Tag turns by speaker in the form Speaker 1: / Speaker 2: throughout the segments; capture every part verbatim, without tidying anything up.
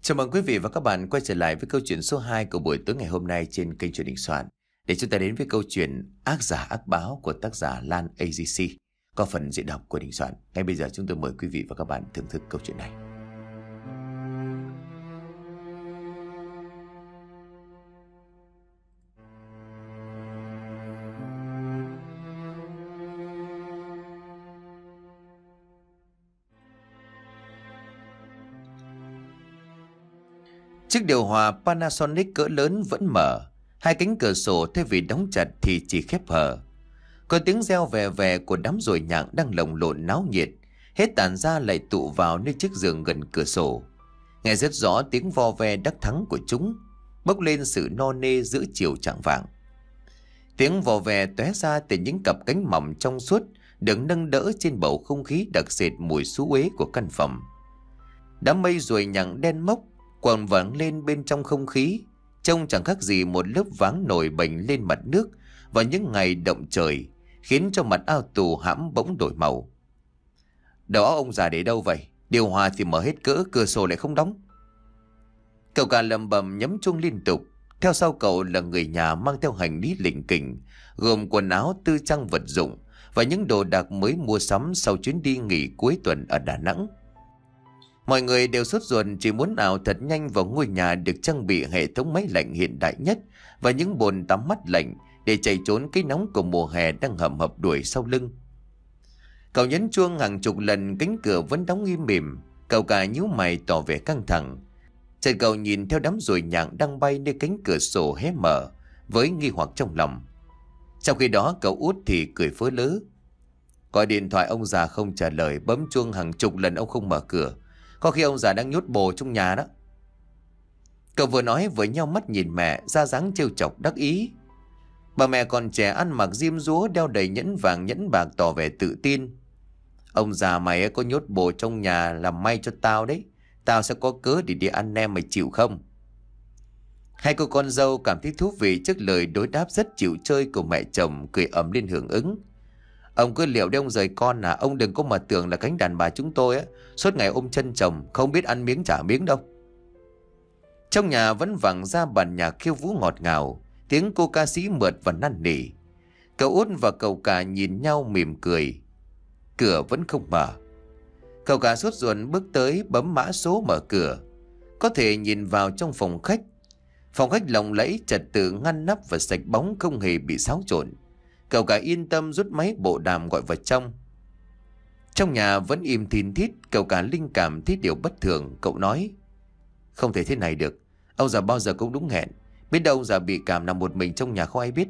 Speaker 1: Chào mừng quý vị và các bạn quay trở lại với câu chuyện số hai của buổi tối ngày hôm nay trên kênh Truyện Đình Soạn. Để chúng ta đến với câu chuyện Ác Giả Ác Báo của tác giả Lan a giê xê, có phần diễn đọc của Đình Soạn. Ngay bây giờ chúng tôi mời quý vị và các bạn thưởng thức câu chuyện này. Chiếc điều hòa Panasonic cỡ lớn vẫn mở, hai cánh cửa sổ thay vì đóng chặt thì chỉ khép hờ. Có tiếng reo vè vè của đám ruồi nhặng đang lồng lộn náo nhiệt, hết tản ra lại tụ vào nơi chiếc giường gần cửa sổ. Nghe rất rõ tiếng vo ve đắc thắng của chúng, bốc lên sự no nê giữa chiều chạng vạng. Tiếng vò ve tóe ra từ những cặp cánh mỏng trong suốt được nâng đỡ trên bầu không khí đặc sệt mùi xú uế của căn phòng. Đám mây ruồi nhặng đen mốc quằn vẳng lên bên trong không khí, trông chẳng khác gì một lớp váng nổi bềnh lên mặt nước vào những ngày động trời, khiến cho mặt ao tù hãm bỗng đổi màu. Đầu óc ông già để đâu vậy? Điều hòa thì mở hết cỡ, cửa sổ lại không đóng. Cậu cả lầm bầm nhấm chuông liên tục. Theo sau cậu là người nhà mang theo hành lý lỉnh kỉnh, gồm quần áo, tư trang vật dụng và những đồ đạc mới mua sắm sau chuyến đi nghỉ cuối tuần ở Đà Nẵng. Mọi người đều sốt ruột chỉ muốn ảo thật nhanh vào ngôi nhà được trang bị hệ thống máy lạnh hiện đại nhất và những bồn tắm mát lạnh để chạy trốn cái nóng của mùa hè đang hầm hập đuổi sau lưng. Cậu nhấn chuông hàng chục lần, cánh cửa vẫn đóng im mỉm. Cậu cả nhíu mày tỏ vẻ căng thẳng. Chợt cậu nhìn theo đám ruồi nhặng đang bay nơi cánh cửa sổ hé mở với nghi hoặc trong lòng. Trong khi đó cậu út thì cười phớ lớ. Gọi điện thoại ông già không trả lời, bấm chuông hàng chục lần ông không mở cửa. Có khi ông già đang nhốt bồ trong nhà đó. Cậu vừa nói vừa nheo mắt nhìn mẹ, ra dáng trêu chọc đắc ý. Bà mẹ còn trẻ ăn mặc diêm dúa, đeo đầy nhẫn vàng nhẫn bạc, tỏ vẻ tự tin. Ông già mày có nhốt bồ trong nhà làm may cho tao đấy. Tao sẽ có cớ để đi ăn nem, mày chịu không? Hai cô con dâu cảm thấy thú vị trước lời đối đáp rất chịu chơi của mẹ chồng, cười ầm lên hưởng ứng. Ông cứ liệu để ông rời con à? Ông đừng có mà tưởng là cánh đàn bà chúng tôi á suốt ngày ôm chân chồng, không biết ăn miếng trả miếng đâu. Trong nhà vẫn vẳng ra bản nhạc khiêu vũ ngọt ngào, tiếng cô ca sĩ mượt và năn nỉ. Cậu út và cậu cả nhìn nhau mỉm cười. Cửa vẫn không mở. Cậu cả sốt ruột bước tới bấm mã số mở cửa. Có thể nhìn vào trong phòng khách. Phòng khách lộng lẫy, trật tự, ngăn nắp và sạch bóng, không hề bị xáo trộn. Cậu cả yên tâm rút máy bộ đàm gọi vào trong. Trong nhà vẫn im thin thít. Cậu cả linh cảm thấy điều bất thường. Cậu nói: không thể thế này được. Ông già bao giờ cũng đúng hẹn. Biết đâu ông già bị cảm nằm một mình trong nhà không ai biết.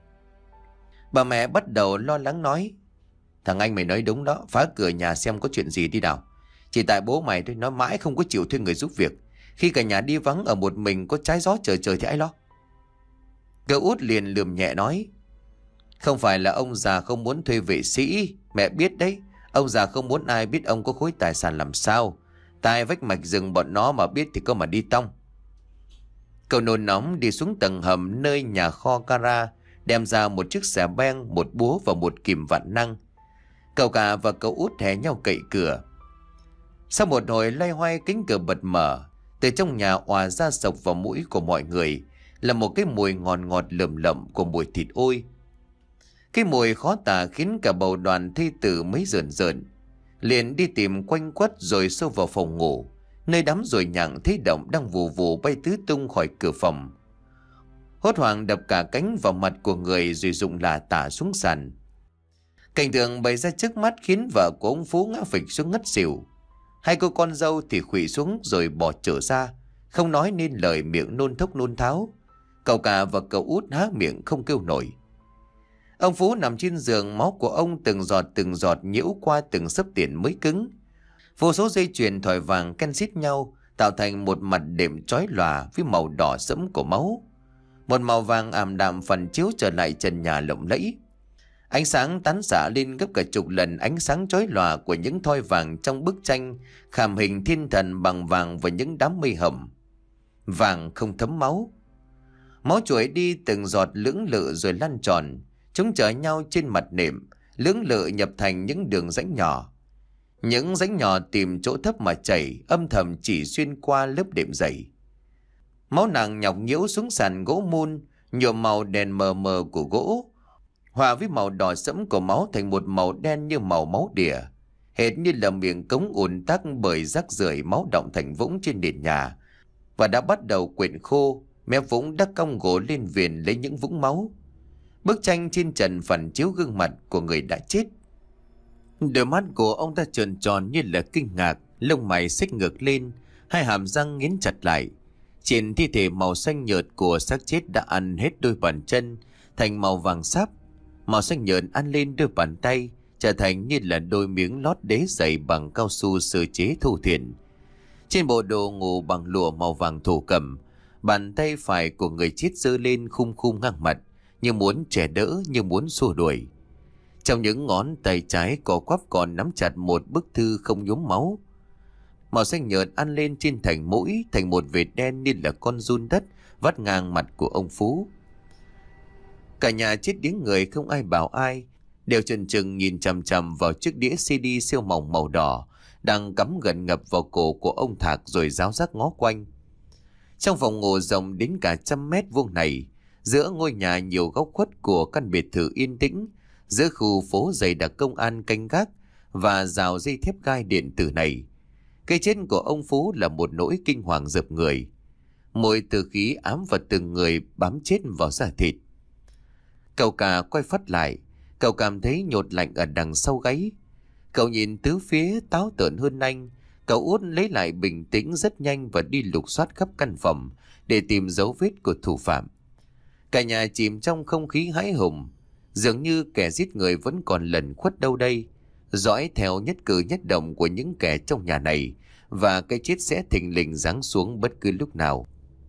Speaker 1: Bà mẹ bắt đầu lo lắng nói: thằng anh mày nói đúng đó. Phá cửa nhà xem có chuyện gì đi nào. Chỉ tại bố mày thôi, nói mãi không có chịu thuê người giúp việc. Khi cả nhà đi vắng ở một mình, có trái gió trời trời thì ai lo. Cậu út liền lườm nhẹ nói: không phải là ông già không muốn thuê vệ sĩ. Mẹ biết đấy. Ông già không muốn ai biết ông có khối tài sản làm sao. Tai vách mạch rừng bọn nó mà biết thì có mà đi tong. Cậu nôn nóng đi xuống tầng hầm nơi nhà kho gara, đem ra một chiếc xà beng, một búa và một kìm vạn năng. Cậu cả và cậu út hè nhau cậy cửa. Sau một hồi loay hoay, cánh cửa bật mở. Từ trong nhà òa ra sộc vào mũi của mọi người là một cái mùi ngọt ngọt lầm lậm của mùi thịt ôi. Cái mùi khó tả khiến cả bầu đoàn thi tử mấy rợn rợn. Liền đi tìm quanh quất rồi xông vào phòng ngủ, nơi đám ruồi nhặng thấy động đang vù vù bay tứ tung khỏi cửa phòng. Hốt hoảng đập cả cánh vào mặt của người rồi rụng là tả xuống sàn. Cảnh tượng bày ra trước mắt khiến vợ của ông Phú ngã phịch xuống ngất xỉu. Hai cô con dâu thì khuỵu xuống rồi bỏ trở ra, không nói nên lời, miệng nôn thốc nôn tháo. Cậu cả và cậu út há miệng không kêu nổi. Ông Phú nằm trên giường, máu của ông từng giọt từng giọt nhiễu qua từng xấp tiền mới cứng. Vô số dây chuyền thỏi vàng ken xít nhau tạo thành một mặt đệm chói lòa với màu đỏ sẫm của máu. Một màu vàng ảm đạm phản chiếu trở lại trần nhà lộng lẫy. Ánh sáng tán xạ lên gấp cả chục lần ánh sáng chói lòa của những thoi vàng trong bức tranh khảm hình thiên thần bằng vàng và những đám mây hầm. Vàng không thấm máu. Máu chảy đi từng giọt lưỡng lự rồi lăn tròn. Chúng chở nhau trên mặt nệm, lưỡng lự nhập thành những đường rãnh nhỏ. Những rãnh nhỏ tìm chỗ thấp mà chảy, âm thầm chỉ xuyên qua lớp đệm dày. Máu nàng nhọc nhiễu xuống sàn gỗ mun, nhuộm màu đèn mờ mờ của gỗ, hòa với màu đỏ sẫm của máu thành một màu đen như màu máu đỉa, hệt như là miệng cống ùn tắc bởi rác rưởi máu đọng thành vũng trên nền nhà, và đã bắt đầu quyện khô. Mé vũng đã cong gỗ lên viền lấy những vũng máu. Bức tranh trên trần phản chiếu gương mặt của người đã chết. Đôi mắt của ông ta tròn tròn như là kinh ngạc, lông mày xích ngược lên, hai hàm răng nghiến chặt lại. Trên thi thể màu xanh nhợt của xác chết đã ăn hết đôi bàn chân thành màu vàng sáp, màu xanh nhợt ăn lên đôi bàn tay trở thành như là đôi miếng lót đế dày bằng cao su sơ chế thô thiển. Trên bộ đồ ngủ bằng lụa màu vàng thổ cẩm, bàn tay phải của người chết giơ lên khum khum ngang mặt, như muốn trẻ đỡ, như muốn xua đuổi. Trong những ngón tay trái có quắp còn nắm chặt một bức thư không nhuốm máu. Màu xanh nhợt ăn lên trên thành mũi thành một vệt đen như là con giun đất vắt ngang mặt của ông Phú. Cả nhà chết điếng người không ai bảo ai, đều chần chừng nhìn chằm chằm vào chiếc đĩa xê đê siêu mỏng màu đỏ đang cắm gần ngập vào cổ của ông Thạc rồi ráo rác ngó quanh. Trong phòng ngủ rộng đến cả trăm mét vuông này, giữa ngôi nhà nhiều góc khuất của căn biệt thự yên tĩnh, giữa khu phố dày đặc công an canh gác và rào dây thép gai điện tử này, cái chết của ông Phú là một nỗi kinh hoàng rợp người. Mùi tử khí ám vào từng người bám chết vào da thịt. Cậu cả quay phát lại, cậu cảm thấy nhột lạnh ở đằng sau gáy. Cậu nhìn tứ phía táo tợn hơn anh. Cậu Út lấy lại bình tĩnh rất nhanh và đi lục soát khắp căn phòng để tìm dấu vết của thủ phạm. Cả nhà chìm trong không khí hãi hùng, dường như kẻ giết người vẫn còn lẩn khuất đâu đây, dõi theo nhất cử nhất động của những kẻ trong nhà này, và cái chết sẽ thình lình giáng xuống bất cứ lúc nào.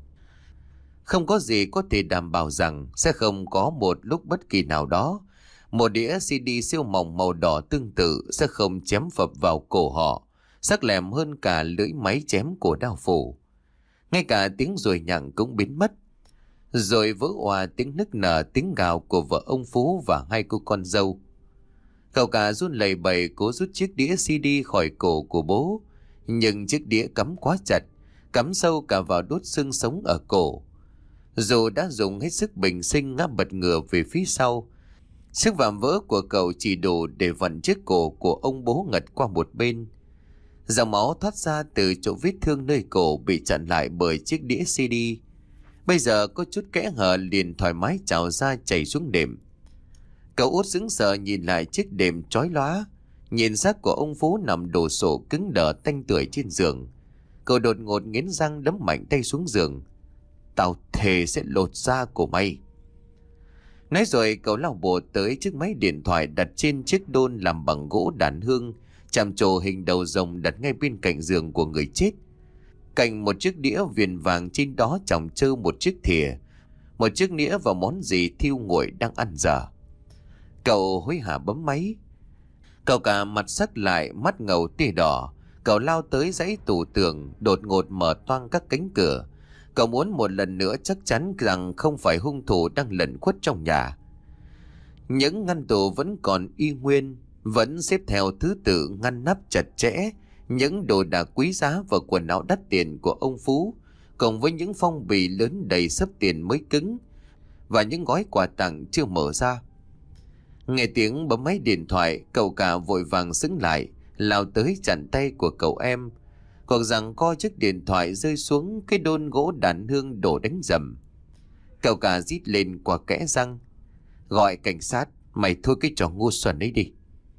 Speaker 1: Không có gì có thể đảm bảo rằng sẽ không có một lúc bất kỳ nào đó một đĩa xê đê siêu mỏng màu đỏ tương tự sẽ không chém phập vào cổ họ, sắc lẹm hơn cả lưỡi máy chém của đao phủ. Ngay cả tiếng ruồi nhặng cũng biến mất. Rồi vỡ òa tiếng nức nở, tiếng gào của vợ ông Phú và hai cô con dâu. Cậu cả run lẩy bẩy cố rút chiếc đĩa xê đê khỏi cổ của bố, nhưng chiếc đĩa cắm quá chặt, cắm sâu cả vào đốt xương sống ở cổ. Dù đã dùng hết sức bình sinh ngã bật ngửa về phía sau, sức vạm vỡ của cậu chỉ đủ để vặn chiếc cổ của ông bố ngật qua một bên. Dòng máu thoát ra từ chỗ vết thương nơi cổ bị chặn lại bởi chiếc đĩa xê đê. Bây giờ có chút kẽ hở liền thoải mái trào ra chảy xuống đệm. Cậu Út sững sờ nhìn lại chiếc đệm chói lóa, nhìn xác của ông Phú nằm đổ sộ cứng đờ tanh tưởi trên giường. Cậu đột ngột nghiến răng đấm mạnh tay xuống giường. Tao thề sẽ lột da của mày. Nói rồi cậu lao bộ tới chiếc máy điện thoại đặt trên chiếc đôn làm bằng gỗ đàn hương, chạm trổ hình đầu rồng đặt ngay bên cạnh giường của người chết. Cạnh một chiếc đĩa viền vàng trên đó chồng trơ một chiếc thìa, một chiếc nĩa và món gì thiêu nguội đang ăn dở. Cậu hối hả bấm máy. Cậu cả mặt sắc lại, mắt ngầu tia đỏ. Cậu lao tới dãy tủ tường, đột ngột mở toang các cánh cửa. Cậu muốn một lần nữa chắc chắn rằng không phải hung thủ đang lẩn khuất trong nhà. Những ngăn tủ vẫn còn y nguyên, vẫn xếp theo thứ tự ngăn nắp chặt chẽ. Những đồ đạc quý giá và quần áo đắt tiền của ông Phú, cùng với những phong bì lớn đầy xấp tiền mới cứng và những gói quà tặng chưa mở ra. Nghe tiếng bấm máy điện thoại, cậu cả vội vàng xứng lại, lao tới chặn tay của cậu em. Cuộc giằng co chiếc điện thoại rơi xuống cái đôn gỗ đàn hương đổ đánh rầm. Cậu cả rít lên qua kẽ răng. Gọi cảnh sát, mày thôi cái trò ngu xuẩn ấy đi.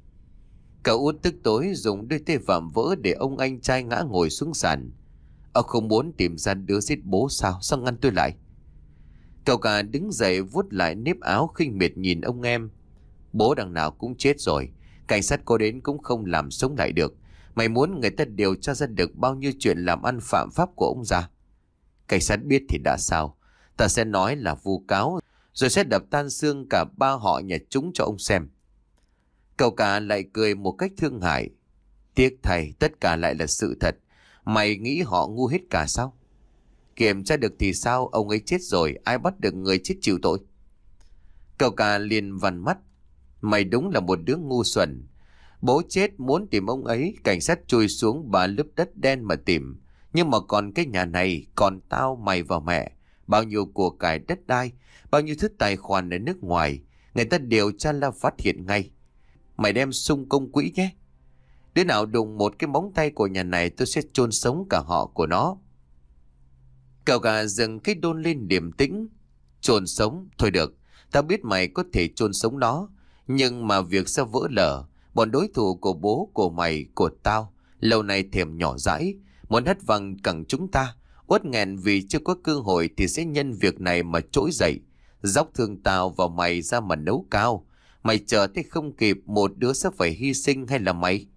Speaker 1: Cậu Út tức tối dùng đôi tay vạm vỡ để ông anh trai ngã ngồi xuống sàn. Ông không muốn tìm ra đứa giết bố sao? Sao ngăn tôi lại? Cậu cả đứng dậy vuốt lại nếp áo khinh miệt nhìn ông em. Bố đằng nào cũng chết rồi, cảnh sát có đến cũng không làm sống lại được. Mày muốn người ta điều tra ra được bao nhiêu chuyện làm ăn phạm pháp của ông già? Cảnh sát biết thì đã sao? Ta sẽ nói là vu cáo, rồi sẽ đập tan xương cả ba họ nhà chúng cho ông xem. Cậu cả lại cười một cách thương hại. Tiếc thầy, tất cả lại là sự thật. Mày nghĩ họ ngu hết cả sao? Kiểm tra được thì sao? Ông ấy chết rồi, ai bắt được người chết chịu tội? Cậu cả liền vằn mắt. Mày đúng là một đứa ngu xuẩn. Bố chết muốn tìm ông ấy, cảnh sát chui xuống ba lớp đất đen mà tìm. Nhưng mà còn cái nhà này, còn tao, mày và mẹ, bao nhiêu của cải đất đai, bao nhiêu thứ tài khoản ở nước ngoài, người ta điều tra là phát hiện ngay. Mày đem sung công quỹ nhé. Đứa nào đụng một cái móng tay của nhà này tôi sẽ chôn sống cả họ của nó. Cậu cả dừng cái đôn lên điềm tĩnh. Chôn sống, thôi được, tao biết mày có thể chôn sống nó, nhưng mà việc sẽ vỡ lở. Bọn đối thủ của bố, của mày, của tao lâu nay thèm nhỏ dãi, muốn hất văng cẳng chúng ta. Uất nghẹn vì chưa có cơ hội thì sẽ nhân việc này mà trỗi dậy, dốc thương tao và mày ra mà nấu cao. Mày chờ thế không kịp, một đứa sẽ phải hy sinh hay là mày?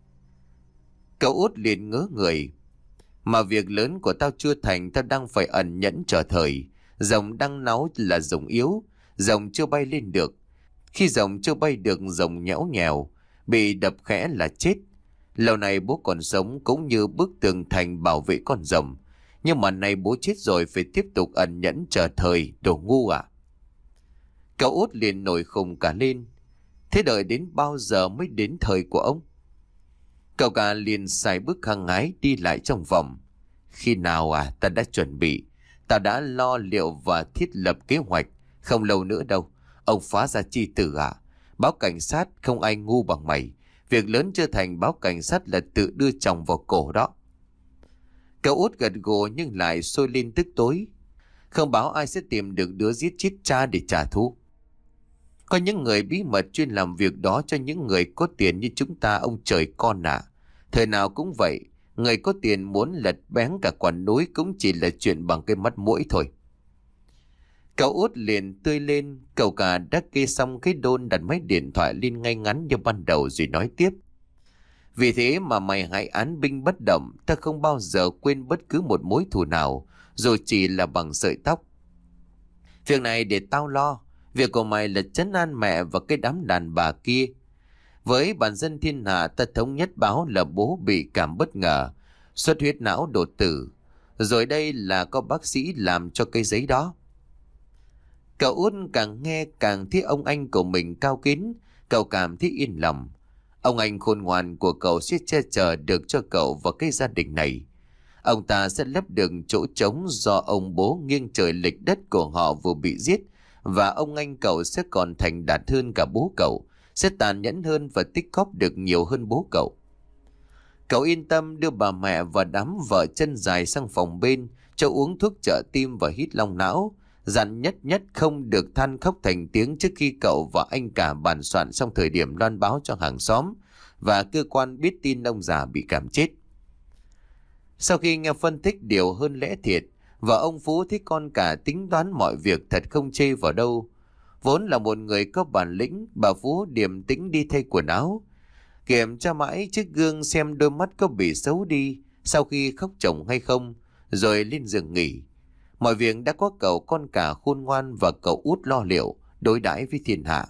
Speaker 1: Cậu út liền ngớ người. Mà việc lớn của tao chưa thành, tao đang phải ẩn nhẫn chờ thời. Rồng đang náu là rồng yếu, rồng chưa bay lên được. Khi rồng chưa bay được, rồng nhẽo nhèo, bị đập khẽ là chết. Lâu nay bố còn sống cũng như bức tường thành bảo vệ con rồng. Nhưng mà nay bố chết rồi, phải tiếp tục ẩn nhẫn chờ thời, đồ ngu à? Cậu út liền nổi khùng cả lên. Thế đợi đến bao giờ mới đến thời của ông? Cậu cả liền xài bước hăng hái đi lại trong vòng. Khi nào à, ta đã chuẩn bị, ta đã lo liệu và thiết lập kế hoạch. Không lâu nữa đâu. Ông phá ra chi tử à? Báo cảnh sát, không ai ngu bằng mày. Việc lớn chưa thành, báo cảnh sát là tự đưa chồng vào cổ đó. Cậu út gật gù nhưng lại sôi lên tức tối. Không báo ai sẽ tìm được đứa giết chết cha để trả thù. Có những người bí mật chuyên làm việc đó cho những người có tiền như chúng ta, ông trời con ạ. À. Thời nào cũng vậy, người có tiền muốn lật bén cả quả núi cũng chỉ là chuyện bằng cái mắt mũi thôi. Cậu út liền tươi lên. Cậu cả đã kê xong cái đôn, đặt máy điện thoại lên ngay ngắn như ban đầu rồi nói tiếp. Vì thế mà mày hãy án binh bất động. Ta không bao giờ quên bất cứ một mối thù nào, dù chỉ là bằng sợi tóc. Việc này để tao lo. Việc của mày là trấn an mẹ và cái đám đàn bà kia. Với bản dân thiên hạ, ta thống nhất báo là bố bị cảm bất ngờ, xuất huyết não đột tử. Rồi đây là có bác sĩ làm cho cái giấy đó. Cậu út càng nghe càng thấy ông anh của mình cao kín. Cậu cảm thấy yên lòng. Ông anh khôn ngoan của cậu sẽ che chở được cho cậu và cái gia đình này. Ông ta sẽ lấp được chỗ trống do ông bố nghiêng trời lệch đất của họ vừa bị giết. Và ông anh cậu sẽ còn thành đạt hơn cả bố cậu, sẽ tàn nhẫn hơn và tích góp được nhiều hơn bố cậu. Cậu yên tâm đưa bà mẹ và đám vợ chân dài sang phòng bên cho uống thuốc trợ tim và hít long não, dặn nhất nhất không được than khóc thành tiếng trước khi cậu và anh cả bàn soạn xong thời điểm loan báo cho hàng xóm và cơ quan biết tin ông già bị cảm chết. Sau khi nghe phân tích điều hơn lẽ thiệt, và ông Phú thấy con cả tính toán mọi việc thật không chê vào đâu. Vốn là một người có bản lĩnh, bà Phú điềm tĩnh đi thay quần áo, kiểm tra mãi chiếc gương xem đôi mắt có bị xấu đi sau khi khóc chồng hay không, rồi lên giường nghỉ. Mọi việc đã có cậu con cả khôn ngoan và cậu út lo liệu, đối đãi với thiên hạ.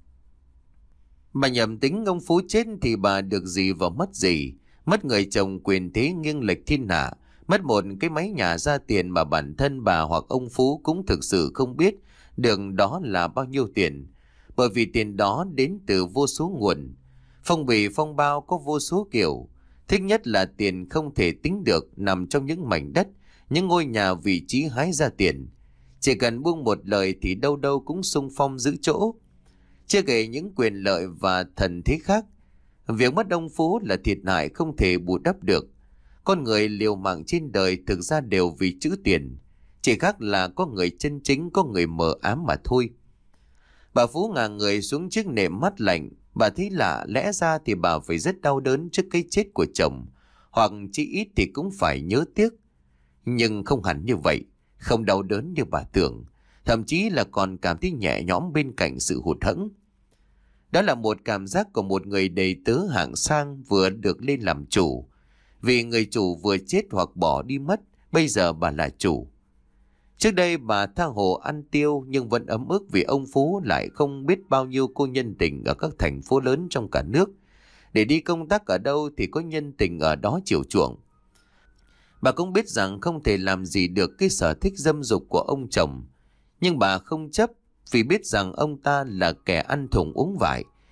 Speaker 1: Bà nhầm tính ông Phú chết thì bà được gì và mất gì. Mất người chồng quyền thế nghiêng lệch thiên hạ, mất một cái máy nhà ra tiền mà bản thân bà hoặc ông Phú cũng thực sự không biết được đó là bao nhiêu tiền. Bởi vì tiền đó đến từ vô số nguồn. Phong bì phong bao có vô số kiểu. Thích nhất là tiền không thể tính được, nằm trong những mảnh đất, những ngôi nhà vị trí hái ra tiền. Chỉ cần buông một lời thì đâu đâu cũng xung phong giữ chỗ. Chưa kể những quyền lợi và thần thế khác. Việc mất ông Phú là thiệt hại không thể bù đắp được. Con người liều mạng trên đời thực ra đều vì chữ tiền. Chỉ khác là có người chân chính, có người mờ ám mà thôi. Bà Phú ngả người xuống chiếc nệm mát lạnh. Bà thấy lạ, lẽ ra thì bà phải rất đau đớn trước cái chết của chồng, hoặc chỉ ít thì cũng phải nhớ tiếc. Nhưng không hẳn như vậy, không đau đớn như bà tưởng, thậm chí là còn cảm thấy nhẹ nhõm bên cạnh sự hụt hẫng. Đó là một cảm giác của một người đầy tớ hạng sang vừa được lên làm chủ. Vì người chủ vừa chết hoặc bỏ đi mất, bây giờ bà là chủ. Trước đây bà tha hồ ăn tiêu nhưng vẫn ấm ức vì ông Phú lại không biết bao nhiêu cô nhân tình ở các thành phố lớn trong cả nước. Để đi công tác ở đâu thì có nhân tình ở đó chiều chuộng. Bà cũng biết rằng không thể làm gì được cái sở thích dâm dục của ông chồng. Nhưng bà không chấp vì biết rằng ông ta là kẻ ăn thùng uống vải.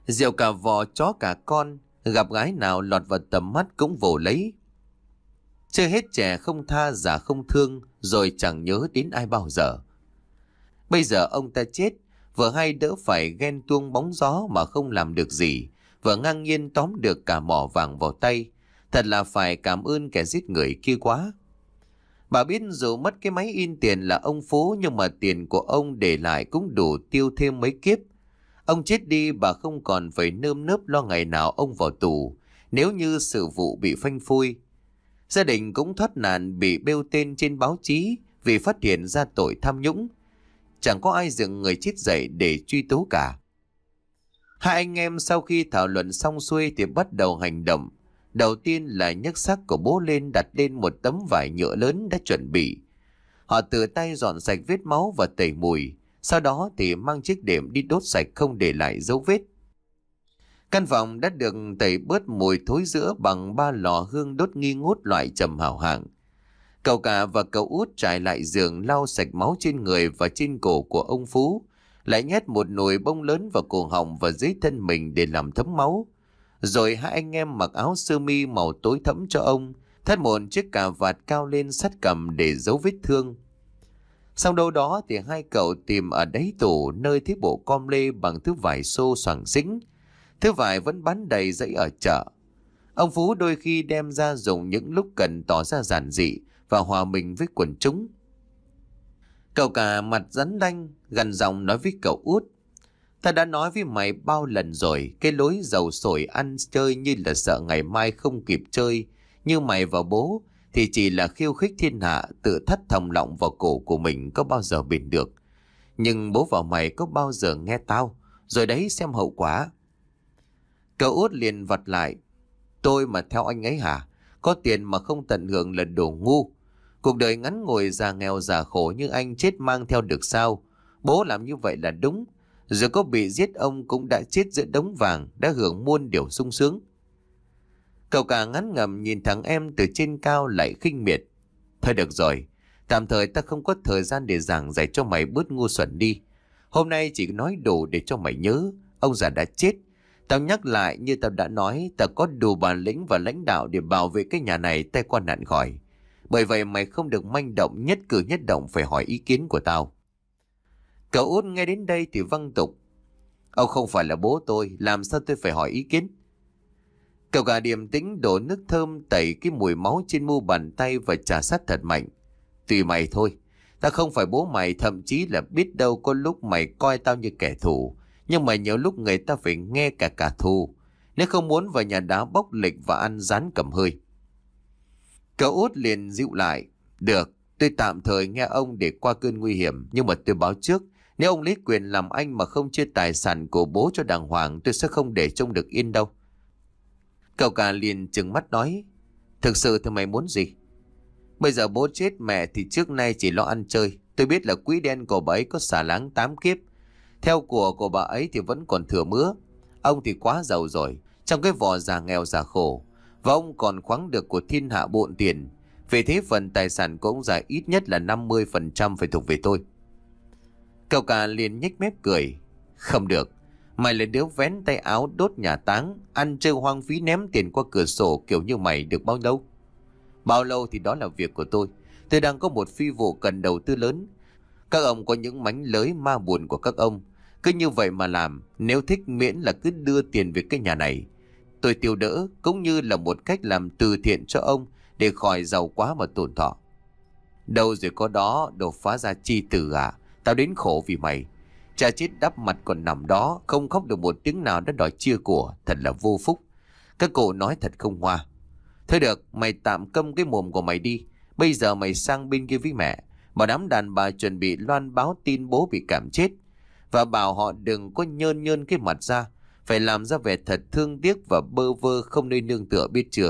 Speaker 1: Rượu cả vò chó cả con, gặp gái nào lọt vào tầm mắt cũng vồ lấy. Chưa hết trẻ không tha già không thương, rồi chẳng nhớ đến ai bao giờ. Bây giờ ông ta chết, vừa hay đỡ phải ghen tuông bóng gió mà không làm được gì, vừa ngang nhiên tóm được cả mỏ vàng vào tay. Thật là phải cảm ơn kẻ giết người kia quá. Bà biết dù mất cái máy in tiền là ông Phú, nhưng mà tiền của ông để lại cũng đủ tiêu thêm mấy kiếp. Ông chết đi bà không còn phải nơm nớp lo ngày nào ông vào tù nếu như sự vụ bị phanh phui. Gia đình cũng thoát nạn bị bêu tên trên báo chí vì phát hiện ra tội tham nhũng. Chẳng có ai dựng người chết dậy để truy tố cả. Hai anh em sau khi thảo luận xong xuôi thì bắt đầu hành động. Đầu tiên là nhấc xác của bố lên, đặt lên một tấm vải nhựa lớn đã chuẩn bị. Họ tự tay dọn sạch vết máu và tẩy mùi. Sau đó thì mang chiếc đệm đi đốt sạch không để lại dấu vết. Căn phòng đã được tẩy bớt mùi thối rữa bằng ba lò hương đốt nghi ngút loại trầm hảo hạng. Cậu cả và cậu út trải lại giường, lau sạch máu trên người và trên cổ của ông Phú, lại nhét một nồi bông lớn vào cổ họng và dưới thân mình để làm thấm máu. Rồi hai anh em mặc áo sơ mi màu tối thẫm cho ông, thắt một chiếc cà vạt cao lên sát cằm để giấu vết thương. Sau đâu đó thì hai cậu tìm ở đáy tủ nơi thấy bộ com lê bằng thứ vải xô xoàng xính. Thứ vải vẫn bán đầy dãy ở chợ. Ông Phú đôi khi đem ra dùng những lúc cần tỏ ra giản dị và hòa mình với quần chúng. Cậu cả mặt rắn đanh, gằn giọng nói với cậu út: "Ta đã nói với mày bao lần rồi, cái lối dầu sổi ăn chơi như là sợ ngày mai không kịp chơi, như mày và bố thì chỉ là khiêu khích thiên hạ, tự thắt thòng lọng vào cổ của mình có bao giờ bền được. Nhưng bố và mày có bao giờ nghe tao, rồi đấy xem hậu quả." Cậu út liền vặt lại: "Tôi mà theo anh ấy hả? Có tiền mà không tận hưởng là đồ ngu. Cuộc đời ngắn ngủi, già nghèo già khổ như anh chết mang theo được sao? Bố làm như vậy là đúng. Rồi có bị giết ông cũng đã chết giữa đống vàng, đã hưởng muôn điều sung sướng." Cậu cả ngán ngẩm nhìn thằng em từ trên cao lại khinh miệt: "Thôi được rồi, tạm thời ta không có thời gian để giảng giải cho mày bớt ngu xuẩn đi. Hôm nay chỉ nói đủ để cho mày nhớ, ông già đã chết. Tao nhắc lại như tao đã nói, tao có đủ bản lĩnh và lãnh đạo để bảo vệ cái nhà này tai qua nạn khỏi. Bởi vậy mày không được manh động, nhất cử nhất động phải hỏi ý kiến của tao." Cậu út nghe đến đây thì văng tục: "Ông không phải là bố tôi, làm sao tôi phải hỏi ý kiến?" Cậu cả điềm tĩnh đổ nước thơm tẩy cái mùi máu trên mu bàn tay và chà sát thật mạnh: "Tùy mày thôi, ta không phải bố mày, thậm chí là biết đâu có lúc mày coi tao như kẻ thù. Nhưng mà nhiều lúc người ta phải nghe cả cả thù, nếu không muốn vào nhà đá bốc lịch và ăn rán cầm hơi." Cậu út liền dịu lại: "Được, tôi tạm thời nghe ông để qua cơn nguy hiểm, nhưng mà tôi báo trước, nếu ông lấy quyền làm anh mà không chia tài sản của bố cho đàng hoàng, tôi sẽ không để trông được yên đâu." Cậu cả liền trừng mắt nói: "Thực sự thì mày muốn gì? Bây giờ bố chết, mẹ thì trước nay chỉ lo ăn chơi. Tôi biết là quỹ đen của bà ấy có xả láng tám kiếp. Theo của của bà ấy thì vẫn còn thừa mứa. Ông thì quá giàu rồi, trong cái vò già nghèo già khổ. Và ông còn khoáng được của thiên hạ bộn tiền. Vì thế phần tài sản của ông già ít nhất là năm mươi phần trăm phải thuộc về tôi." Cậu cả liền nhếch mép cười: "Không được, mày là đứa vén tay áo đốt nhà táng, ăn chơi hoang phí ném tiền qua cửa sổ kiểu như mày được bao lâu? Bao lâu thì đó là việc của tôi. Tôi đang có một phi vụ cần đầu tư lớn. Các ông có những mánh lới ma buồn của các ông. Cứ như vậy mà làm, nếu thích miễn là cứ đưa tiền về cái nhà này. Tôi tiêu đỡ cũng như là một cách làm từ thiện cho ông để khỏi giàu quá mà tổn thọ. Đâu rồi có đó, đồ phá ra chi tử à? Tao đến khổ vì mày. Cha chết đắp mặt còn nằm đó, không khóc được một tiếng nào đã đòi chia của, thật là vô phúc. Các cụ nói thật không hoa. Thôi được, mày tạm câm cái mồm của mày đi. Bây giờ mày sang bên kia với mẹ, bảo đám đàn bà chuẩn bị loan báo tin bố bị cảm chết. Và bảo họ đừng có nhơn nhơn cái mặt ra, phải làm ra vẻ thật thương tiếc và bơ vơ không nơi nương tựa, biết chưa?"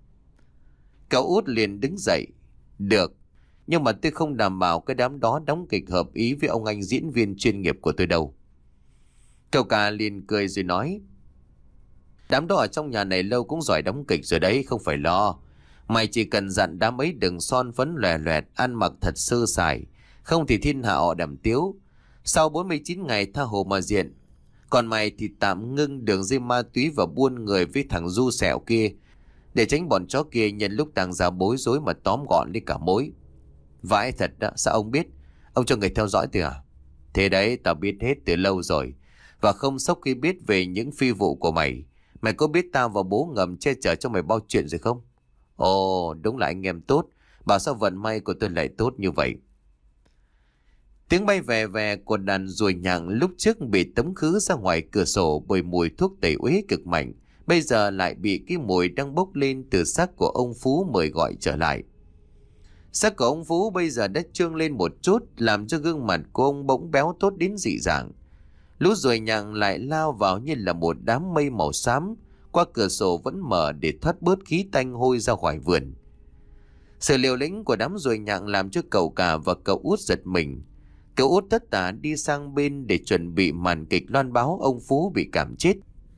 Speaker 1: Cậu út liền đứng dậy: "Được, nhưng mà tôi không đảm bảo cái đám đó đóng kịch hợp ý với ông anh diễn viên chuyên nghiệp của tôi đâu." Cậu cả liền cười rồi nói: "Đám đó ở trong nhà này lâu cũng giỏi đóng kịch rồi đấy, không phải lo. Mày chỉ cần dặn đám ấy đừng son phấn lòe loẹt, ăn mặc thật sơ sài, không thì thiên hạ họ đàm tiếu. Sau bốn mươi chín ngày tha hồ mà diện. Còn mày thì tạm ngưng đường dây ma túy và buôn người với thằng Du Sẹo kia, để tránh bọn chó kia nhân lúc tàng ra bối rối mà tóm gọn đi cả mối. Vãi thật đó, sao ông biết? Ông cho người theo dõi từ à? Thế đấy, tao biết hết từ lâu rồi. Và không sốc khi biết về những phi vụ của mày. Mày có biết tao và bố ngầm che chở cho mày bao chuyện rồi không? Ồ, đúng là anh em tốt. Bảo sao vận may của tôi lại tốt như vậy. Tiếng bay về về của đàn ruồi nhặng lúc trước bị tống khứ ra ngoài cửa sổ bởi mùi thuốc tẩy uế cực mạnh, bây giờ lại bị cái mùi đang bốc lên từ xác của ông Phú mời gọi trở lại. Xác của ông Phú bây giờ đã trương lên một chút, làm cho gương mặt của ông bỗng béo tốt đến dị dạng. Lũ ruồi nhặng lại lao vào như là một đám mây màu xám, qua cửa sổ vẫn mở để thoát bớt khí tanh hôi ra khỏi vườn. Sự liều lĩnh của đám ruồi nhặng làm cho cậu cả và cậu út giật mình. Cậu út tất tả đi sang bên để chuẩn bị màn kịch loan báo ông Phú bị cảm chết.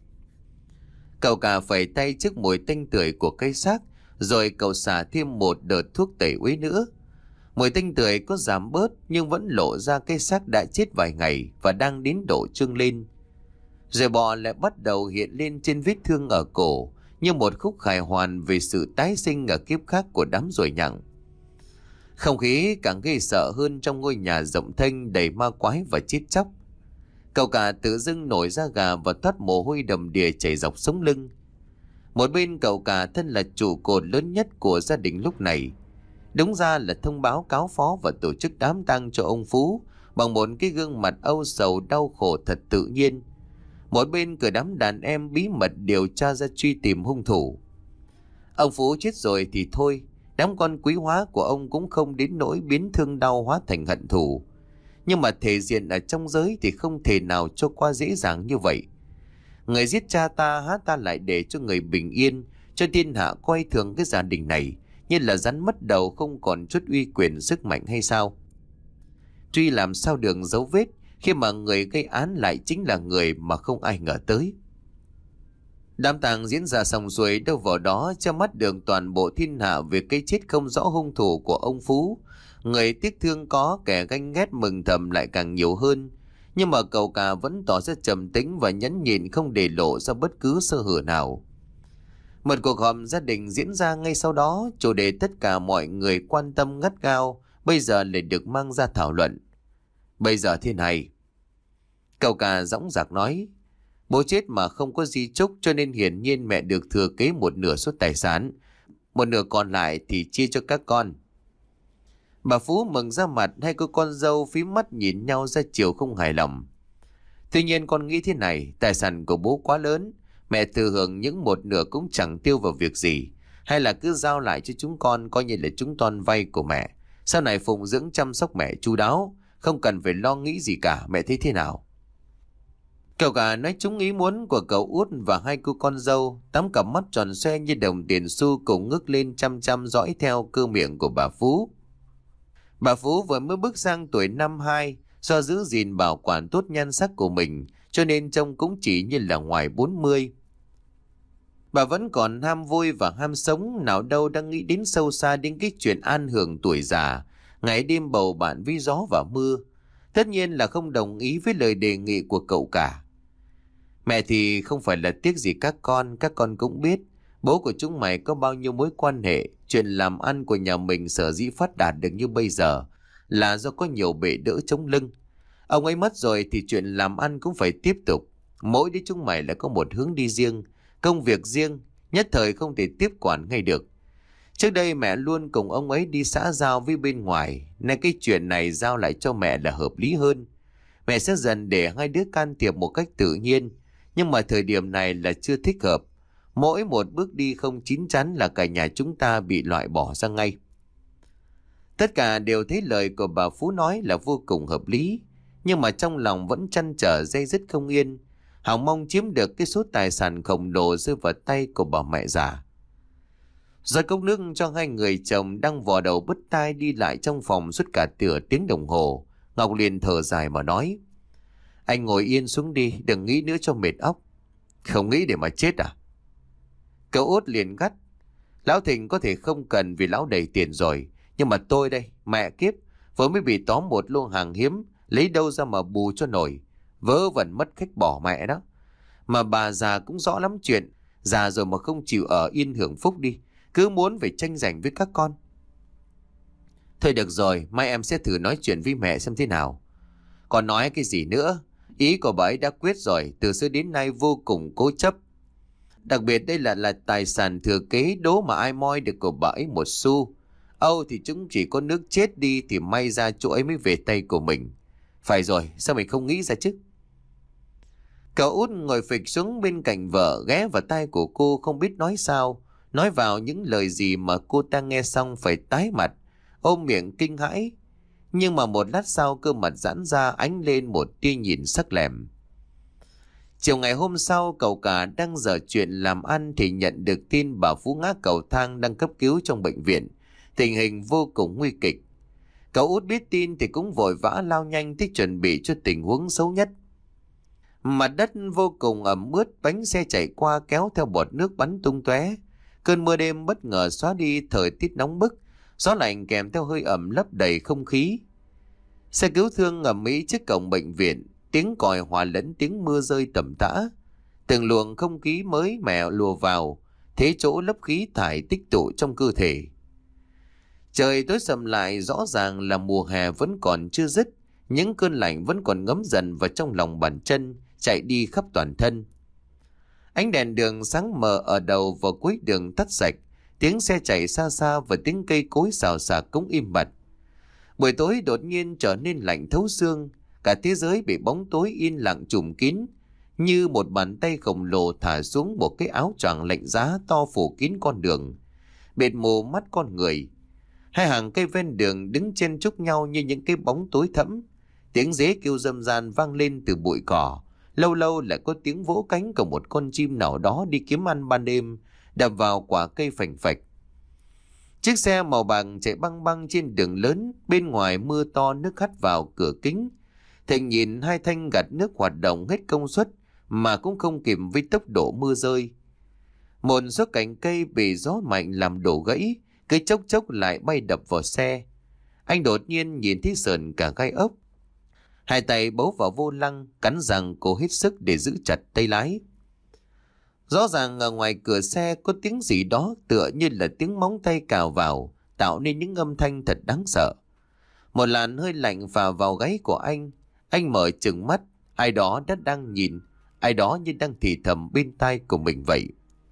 Speaker 1: Cậu cả phẩy tay trước mùi tanh tưởi của cây xác, rồi cậu xả thêm một đợt thuốc tẩy uế nữa. Mùi tanh tưởi có giảm bớt nhưng vẫn lộ ra cây xác đã chết vài ngày và đang đến độ trương lên. Rồi bọ lại bắt đầu hiện lên trên vết thương ở cổ, như một khúc khải hoàn về sự tái sinh ở kiếp khác của đám ruồi nhặng. Không khí càng ghê sợ hơn trong ngôi nhà rộng thênh đầy ma quái và chết chóc. Cậu cả tự dưng nổi da gà và toát mồ hôi đầm đìa chảy dọc sống lưng. Một bên cậu cả thân là trụ cột lớn nhất của gia đình lúc này, đúng ra là thông báo cáo phó và tổ chức đám tang cho ông Phú bằng một cái gương mặt âu sầu đau khổ thật tự nhiên. Một bên cử đám đàn em bí mật điều tra ra truy tìm hung thủ. Ông Phú chết rồi thì thôi, đám con quý hóa của ông cũng không đến nỗi biến thương đau hóa thành hận thù. Nhưng mà thể diện ở trong giới thì không thể nào cho qua dễ dàng như vậy. Người giết cha ta há ta lại để cho người bình yên, cho thiên hạ coi thường cái gia đình này như là rắn mất đầu không còn chút uy quyền sức mạnh hay sao? Truy làm sao đường dấu vết khi mà người gây án lại chính là người mà không ai ngờ tới. Đám tang diễn ra xong rồi, đâu vào đó cho mắt đường toàn bộ thiên hạ về cái chết không rõ hung thủ của ông Phú. Người tiếc thương có, kẻ ganh ghét mừng thầm lại càng nhiều hơn. Nhưng mà cậu cả vẫn tỏ ra trầm tĩnh và nhẫn nhịn không để lộ ra bất cứ sơ hở nào. Một cuộc họp gia đình diễn ra ngay sau đó, chủ đề tất cả mọi người quan tâm gắt gao bây giờ lại được mang ra thảo luận. Bây giờ thế này, cậu cả dõng dạc nói, bố chết mà không có di chúc cho nên hiển nhiên mẹ được thừa kế một nửa số tài sản, một nửa còn lại thì chia cho các con. Bà Phú mừng ra mặt, hai cô con dâu phím mắt nhìn nhau ra chiều không hài lòng. Tuy nhiên con nghĩ thế này, tài sản của bố quá lớn, mẹ thừa hưởng những một nửa cũng chẳng tiêu vào việc gì. Hay là cứ giao lại cho chúng con coi như là chúng con vay của mẹ. Sau này phụng dưỡng chăm sóc mẹ chu đáo, không cần phải lo nghĩ gì cả, mẹ thấy thế nào? Cậu cả nói trúng ý muốn của cậu út và hai cô con dâu, tám cặp mắt tròn xoe như đồng tiền xu cùng ngước lên chăm chăm dõi theo cơ miệng của bà Phú. Bà Phú vừa mới bước sang tuổi năm hai, do giữ gìn bảo quản tốt nhan sắc của mình, cho nên trông cũng chỉ như là ngoài bốn mươi. Bà vẫn còn ham vui và ham sống, nào đâu đang nghĩ đến sâu xa đến cái chuyện an hưởng tuổi già, ngày đêm bầu bạn với gió và mưa. Tất nhiên là không đồng ý với lời đề nghị của cậu cả. Mẹ thì không phải là tiếc gì các con, các con cũng biết. Bố của chúng mày có bao nhiêu mối quan hệ, chuyện làm ăn của nhà mình sở dĩ phát đạt được như bây giờ là do có nhiều bệ đỡ chống lưng. Ông ấy mất rồi thì chuyện làm ăn cũng phải tiếp tục. Mỗi đứa chúng mày lại có một hướng đi riêng, công việc riêng, nhất thời không thể tiếp quản ngay được. Trước đây mẹ luôn cùng ông ấy đi xã giao với bên ngoài, nên cái chuyện này giao lại cho mẹ là hợp lý hơn. Mẹ sẽ dần để hai đứa can thiệp một cách tự nhiên, nhưng mà thời điểm này là chưa thích hợp. Mỗi một bước đi không chín chắn là cả nhà chúng ta bị loại bỏ ra ngay. Tất cả đều thấy lời của bà Phú nói là vô cùng hợp lý, nhưng mà trong lòng vẫn trăn trở day dứt không yên, hòng mong chiếm được cái số tài sản khổng lồ rơi vào tay của bà mẹ già. Rồi cốc nước cho hai người chồng đang vò đầu bứt tai đi lại trong phòng suốt cả nửa tiếng đồng hồ, Ngọc liền thở dài mà nói, anh ngồi yên xuống đi, đừng nghĩ nữa cho mệt óc. Không nghĩ để mà chết à? Cậu út liền gắt, lão Thịnh có thể không cần vì lão đầy tiền rồi, nhưng mà tôi đây, mẹ kiếp, vừa mới bị tóm một lô hàng hiếm, lấy đâu ra mà bù cho nổi. Vớ vẩn mất khách bỏ mẹ đó. Mà bà già cũng rõ lắm chuyện. Già rồi mà không chịu ở yên hưởng phúc đi. Cứ muốn phải tranh giành với các con. Thôi được rồi, mai em sẽ thử nói chuyện với mẹ xem thế nào. Còn nói cái gì nữa? Ý của bà ấy đã quyết rồi, từ xưa đến nay vô cùng cố chấp. Đặc biệt đây là là tài sản thừa kế, đố mà ai moi được của bà ấy một xu. Âu thì chúng chỉ có nước chết đi thì may ra chỗ ấy mới về tay của mình. Phải rồi, sao mình không nghĩ ra chứ? Cậu út ngồi phịch xuống bên cạnh vợ, ghé vào tai của cô không biết nói sao. Nói vào những lời gì mà cô ta nghe xong phải tái mặt, ôm miệng kinh hãi. Nhưng mà một lát sau cơ mặt giãn ra, ánh lên một tia nhìn sắc lẹm. Chiều ngày hôm sau, cậu cả đang dở chuyện làm ăn thì nhận được tin bà Phú ngã cầu thang đang cấp cứu trong bệnh viện. Tình hình vô cùng nguy kịch. Cậu út biết tin thì cũng vội vã lao nhanh tới chuẩn bị cho tình huống xấu nhất. Mặt đất vô cùng ẩm ướt, bánh xe chạy qua kéo theo bọt nước bắn tung tóe. Cơn mưa đêm bất ngờ xóa đi thời tiết nóng bức, gió lạnh kèm theo hơi ẩm lấp đầy không khí. Xe cứu thương ầm ĩ trước cổng bệnh viện, tiếng còi hòa lẫn tiếng mưa rơi tầm tã. Từng luồng không khí mới mẻ lùa vào, thế chỗ lấp khí thải tích tụ trong cơ thể. Trời tối sầm lại, rõ ràng là mùa hè vẫn còn chưa dứt, những cơn lạnh vẫn còn ngấm dần vào trong lòng bàn chân, chạy đi khắp toàn thân. Ánh đèn đường sáng mờ ở đầu và cuối đường tắt sạch, tiếng xe chạy xa xa và tiếng cây cối xào xạc cũng im bặt. Buổi tối đột nhiên trở nên lạnh thấu xương, cả thế giới bị bóng tối yên lặng trùm kín, như một bàn tay khổng lồ thả xuống một cái áo choàng lạnh giá to phủ kín con đường, bịt mù mắt con người. Hai hàng cây ven đường đứng chen chúc nhau như những cái bóng tối thẫm. Tiếng dế kêu râm ran vang lên từ bụi cỏ, lâu lâu lại có tiếng vỗ cánh của một con chim nào đó đi kiếm ăn ban đêm, đập vào quả cây phành phạch. Chiếc xe màu bạc chạy băng băng trên đường lớn, bên ngoài mưa to nước hắt vào cửa kính. Thịnh nhìn hai thanh gạt nước hoạt động hết công suất mà cũng không kịp với tốc độ mưa rơi. Một số cành cây bị gió mạnh làm đổ gãy, cái chốc chốc lại bay đập vào xe. Anh đột nhiên nhìn thấy sờn cả gai ốc. Hai tay bấu vào vô lăng, cắn răng cố hết sức để giữ chặt tay lái. Rõ ràng ở ngoài cửa xe có tiếng gì đó tựa như là tiếng móng tay cào vào, tạo nên những âm thanh thật đáng sợ. Một làn hơi lạnh phả vào gáy của anh. Anh mở trừng mắt, ai đó đã đang nhìn, ai đó như đang thì thầm bên tai của mình vậy.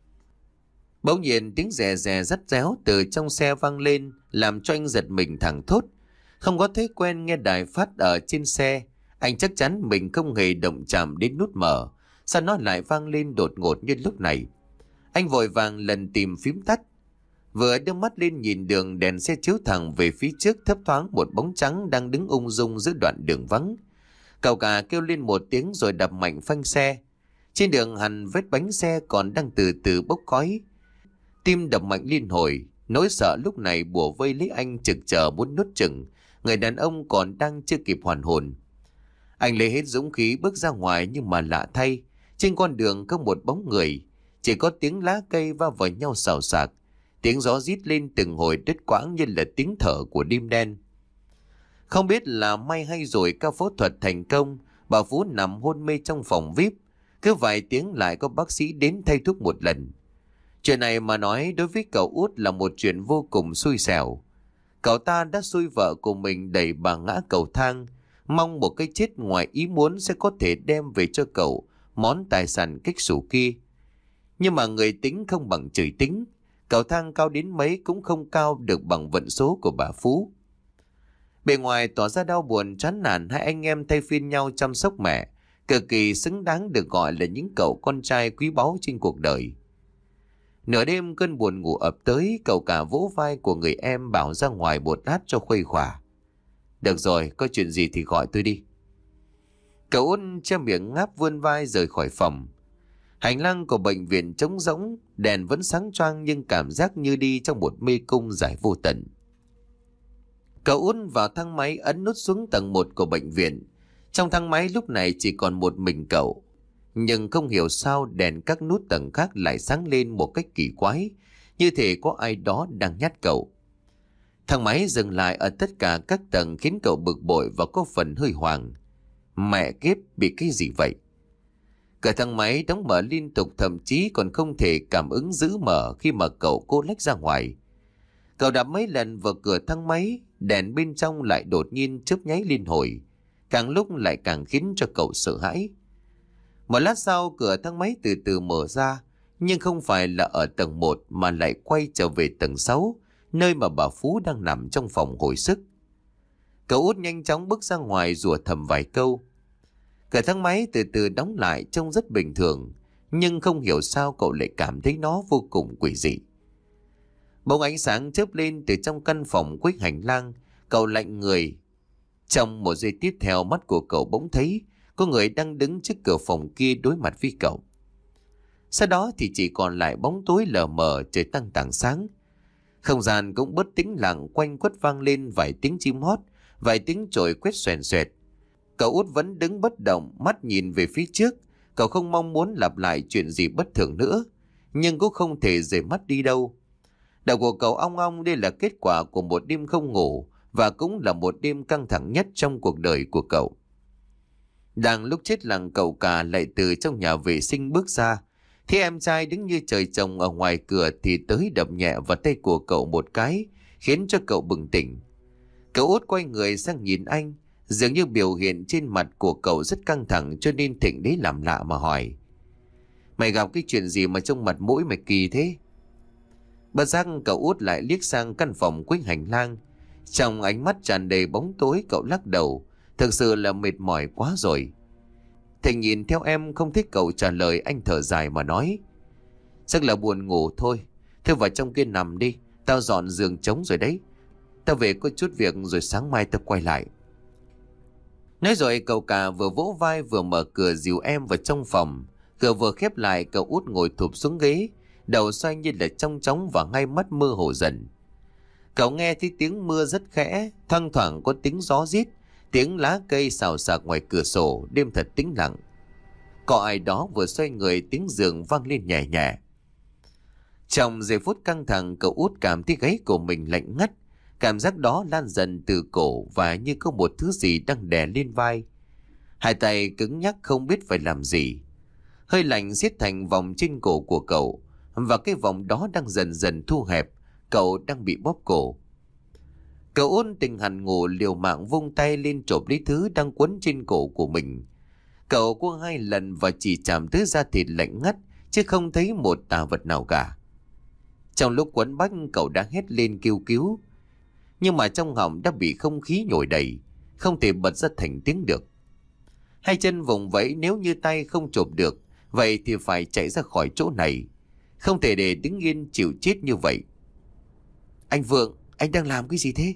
Speaker 1: Bỗng nhiên tiếng rè rè rắt réo từ trong xe vang lên, làm cho anh giật mình thẳng thốt. Không có thói quen nghe đài phát ở trên xe, anh chắc chắn mình không hề động chạm đến nút mở. Sao nó lại vang lên đột ngột như lúc này? Anh vội vàng lần tìm phím tắt. Vừa đưa mắt lên nhìn đường, đèn xe chiếu thẳng về phía trước, thấp thoáng một bóng trắng đang đứng ung dung giữa đoạn đường vắng. Cậu cả kêu lên một tiếng rồi đập mạnh phanh xe. Trên đường hằn vết bánh xe còn đang từ từ bốc khói. Tim đập mạnh liên hồi, nỗi sợ lúc này bủa vây lấy anh trực chờ muốn nuốt chửng. Người đàn ông còn đang chưa kịp hoàn hồn. Anh lấy hết dũng khí bước ra ngoài, nhưng mà lạ thay, trên con đường không một bóng người, chỉ có tiếng lá cây va vào nhau xào xạc, tiếng gió rít lên từng hồi đứt quãng như là tiếng thở của đêm đen. Không biết là may hay rồi, ca phẫu thuật thành công, bà Phú nằm hôn mê trong phòng vi ai pi, cứ vài tiếng lại có bác sĩ đến thay thuốc một lần. Chuyện này mà nói đối với cậu út là một chuyện vô cùng xui xẻo. Cậu ta đã xui vợ của mình đẩy bà ngã cầu thang, mong một cái chết ngoài ý muốn sẽ có thể đem về cho cậu món tài sản kích xù kia. Nhưng mà người tính không bằng trời tính, cầu thang cao đến mấy cũng không cao được bằng vận số của bà Phú. Bề ngoài tỏ ra đau buồn chán nản, hai anh em thay phiên nhau chăm sóc mẹ, cực kỳ xứng đáng được gọi là những cậu con trai quý báu trên cuộc đời. Nửa đêm cơn buồn ngủ ập tới, cậu cả vỗ vai của người em bảo ra ngoài một lát cho khuây khỏa. Được rồi, có chuyện gì thì gọi tôi đi. Cậu út che miệng ngáp vươn vai rời khỏi phòng. Hành lang của bệnh viện trống rỗng, đèn vẫn sáng choang nhưng cảm giác như đi trong một mê cung dài vô tận. Cậu út vào thang máy ấn nút xuống tầng một của bệnh viện. Trong thang máy lúc này chỉ còn một mình cậu. Nhưng không hiểu sao đèn các nút tầng khác lại sáng lên một cách kỳ quái, như thể có ai đó đang nhát cậu. Thang máy dừng lại ở tất cả các tầng khiến cậu bực bội và có phần hơi hoảng. Mẹ kiếp, bị cái gì vậy? Cửa thang máy đóng mở liên tục, thậm chí còn không thể cảm ứng giữ mở khi mà cậu cô lách ra ngoài. Cậu đạp mấy lần vào cửa thang máy, đèn bên trong lại đột nhiên chớp nháy liên hồi, càng lúc lại càng khiến cho cậu sợ hãi. Một lát sau, cửa thang máy từ từ mở ra, nhưng không phải là ở tầng một mà lại quay trở về tầng sáu, nơi mà bà Phú đang nằm trong phòng hồi sức. Cậu Út nhanh chóng bước ra ngoài rủa thầm vài câu. Cửa thang máy từ từ đóng lại, trông rất bình thường, nhưng không hiểu sao cậu lại cảm thấy nó vô cùng quỷ dị. Bỗng ánh sáng chớp lên từ trong căn phòng cuối hành lang, cậu lạnh người. Trong một giây tiếp theo, mắt của cậu bỗng thấy có người đang đứng trước cửa phòng kia đối mặt với cậu. Sau đó thì chỉ còn lại bóng tối lờ mờ, trời tăng tảng sáng. Không gian cũng bớt tĩnh lặng, quanh quất vang lên vài tiếng chim hót, vài tiếng chổi quét xoèn xoẹt. Cậu Út vẫn đứng bất động, mắt nhìn về phía trước. Cậu không mong muốn lặp lại chuyện gì bất thường nữa, nhưng cũng không thể rời mắt đi đâu. Đầu của cậu ong ong, đây là kết quả của một đêm không ngủ, và cũng là một đêm căng thẳng nhất trong cuộc đời của cậu. Đang lúc chết lặng, cậu cả lại từ trong nhà vệ sinh bước ra. Khi em trai đứng như trời trồng ở ngoài cửa thì tới đập nhẹ vào tay của cậu một cái, khiến cho cậu bừng tỉnh. Cậu Út quay người sang nhìn anh, dường như biểu hiện trên mặt của cậu rất căng thẳng, cho nên Thịnh đấy làm lạ mà hỏi: Mày gặp cái chuyện gì mà trông mặt mũi mày kỳ thế? Bất giác cậu Út lại liếc sang căn phòng cuối hành lang. Trong ánh mắt tràn đầy bóng tối, cậu lắc đầu. Thực sự là mệt mỏi quá rồi. Thịnh nhìn theo em, không thích cậu trả lời, anh thở dài mà nói: Chắc là buồn ngủ thôi. Thôi vào trong kia nằm đi, tao dọn giường trống rồi đấy. Tao về có chút việc rồi sáng mai tao quay lại. Nói rồi cậu cả vừa vỗ vai vừa mở cửa dìu em vào trong phòng. Cửa vừa khép lại, cậu Út ngồi thụp xuống ghế, đầu xoay như là trong chóng và ngay mắt mơ hồ dần. Cậu nghe thấy tiếng mưa rất khẽ, thoang thoảng có tiếng gió rít, tiếng lá cây xào xạc ngoài cửa sổ, đêm thật tĩnh lặng. Có ai đó vừa xoay người, tiếng giường vang lên nhẹ nhẹ. Trong giây phút căng thẳng, cậu Út cảm thấy gáy của mình lạnh ngắt. Cảm giác đó lan dần từ cổ và như có một thứ gì đang đè lên vai. Hai tay cứng nhắc không biết phải làm gì. Hơi lạnh siết thành vòng trên cổ của cậu, và cái vòng đó đang dần dần thu hẹp. Cậu đang bị bóp cổ. Cậu ôn tình hằn ngủ, liều mạng vung tay lên chộp lấy thứ đang quấn trên cổ của mình. Cậu qua hai lần và chỉ chạm tới da thịt lạnh ngắt, chứ không thấy một tà vật nào cả. Trong lúc quấn bách, cậu đã hét lên kêu cứu, nhưng mà trong họng đã bị không khí nhồi đầy, không thể bật ra thành tiếng được. Hai chân vùng vẫy, nếu như tay không chộp được, vậy thì phải chạy ra khỏi chỗ này. Không thể để đứng yên chịu chết như vậy. Anh Vượng, anh đang làm cái gì thế?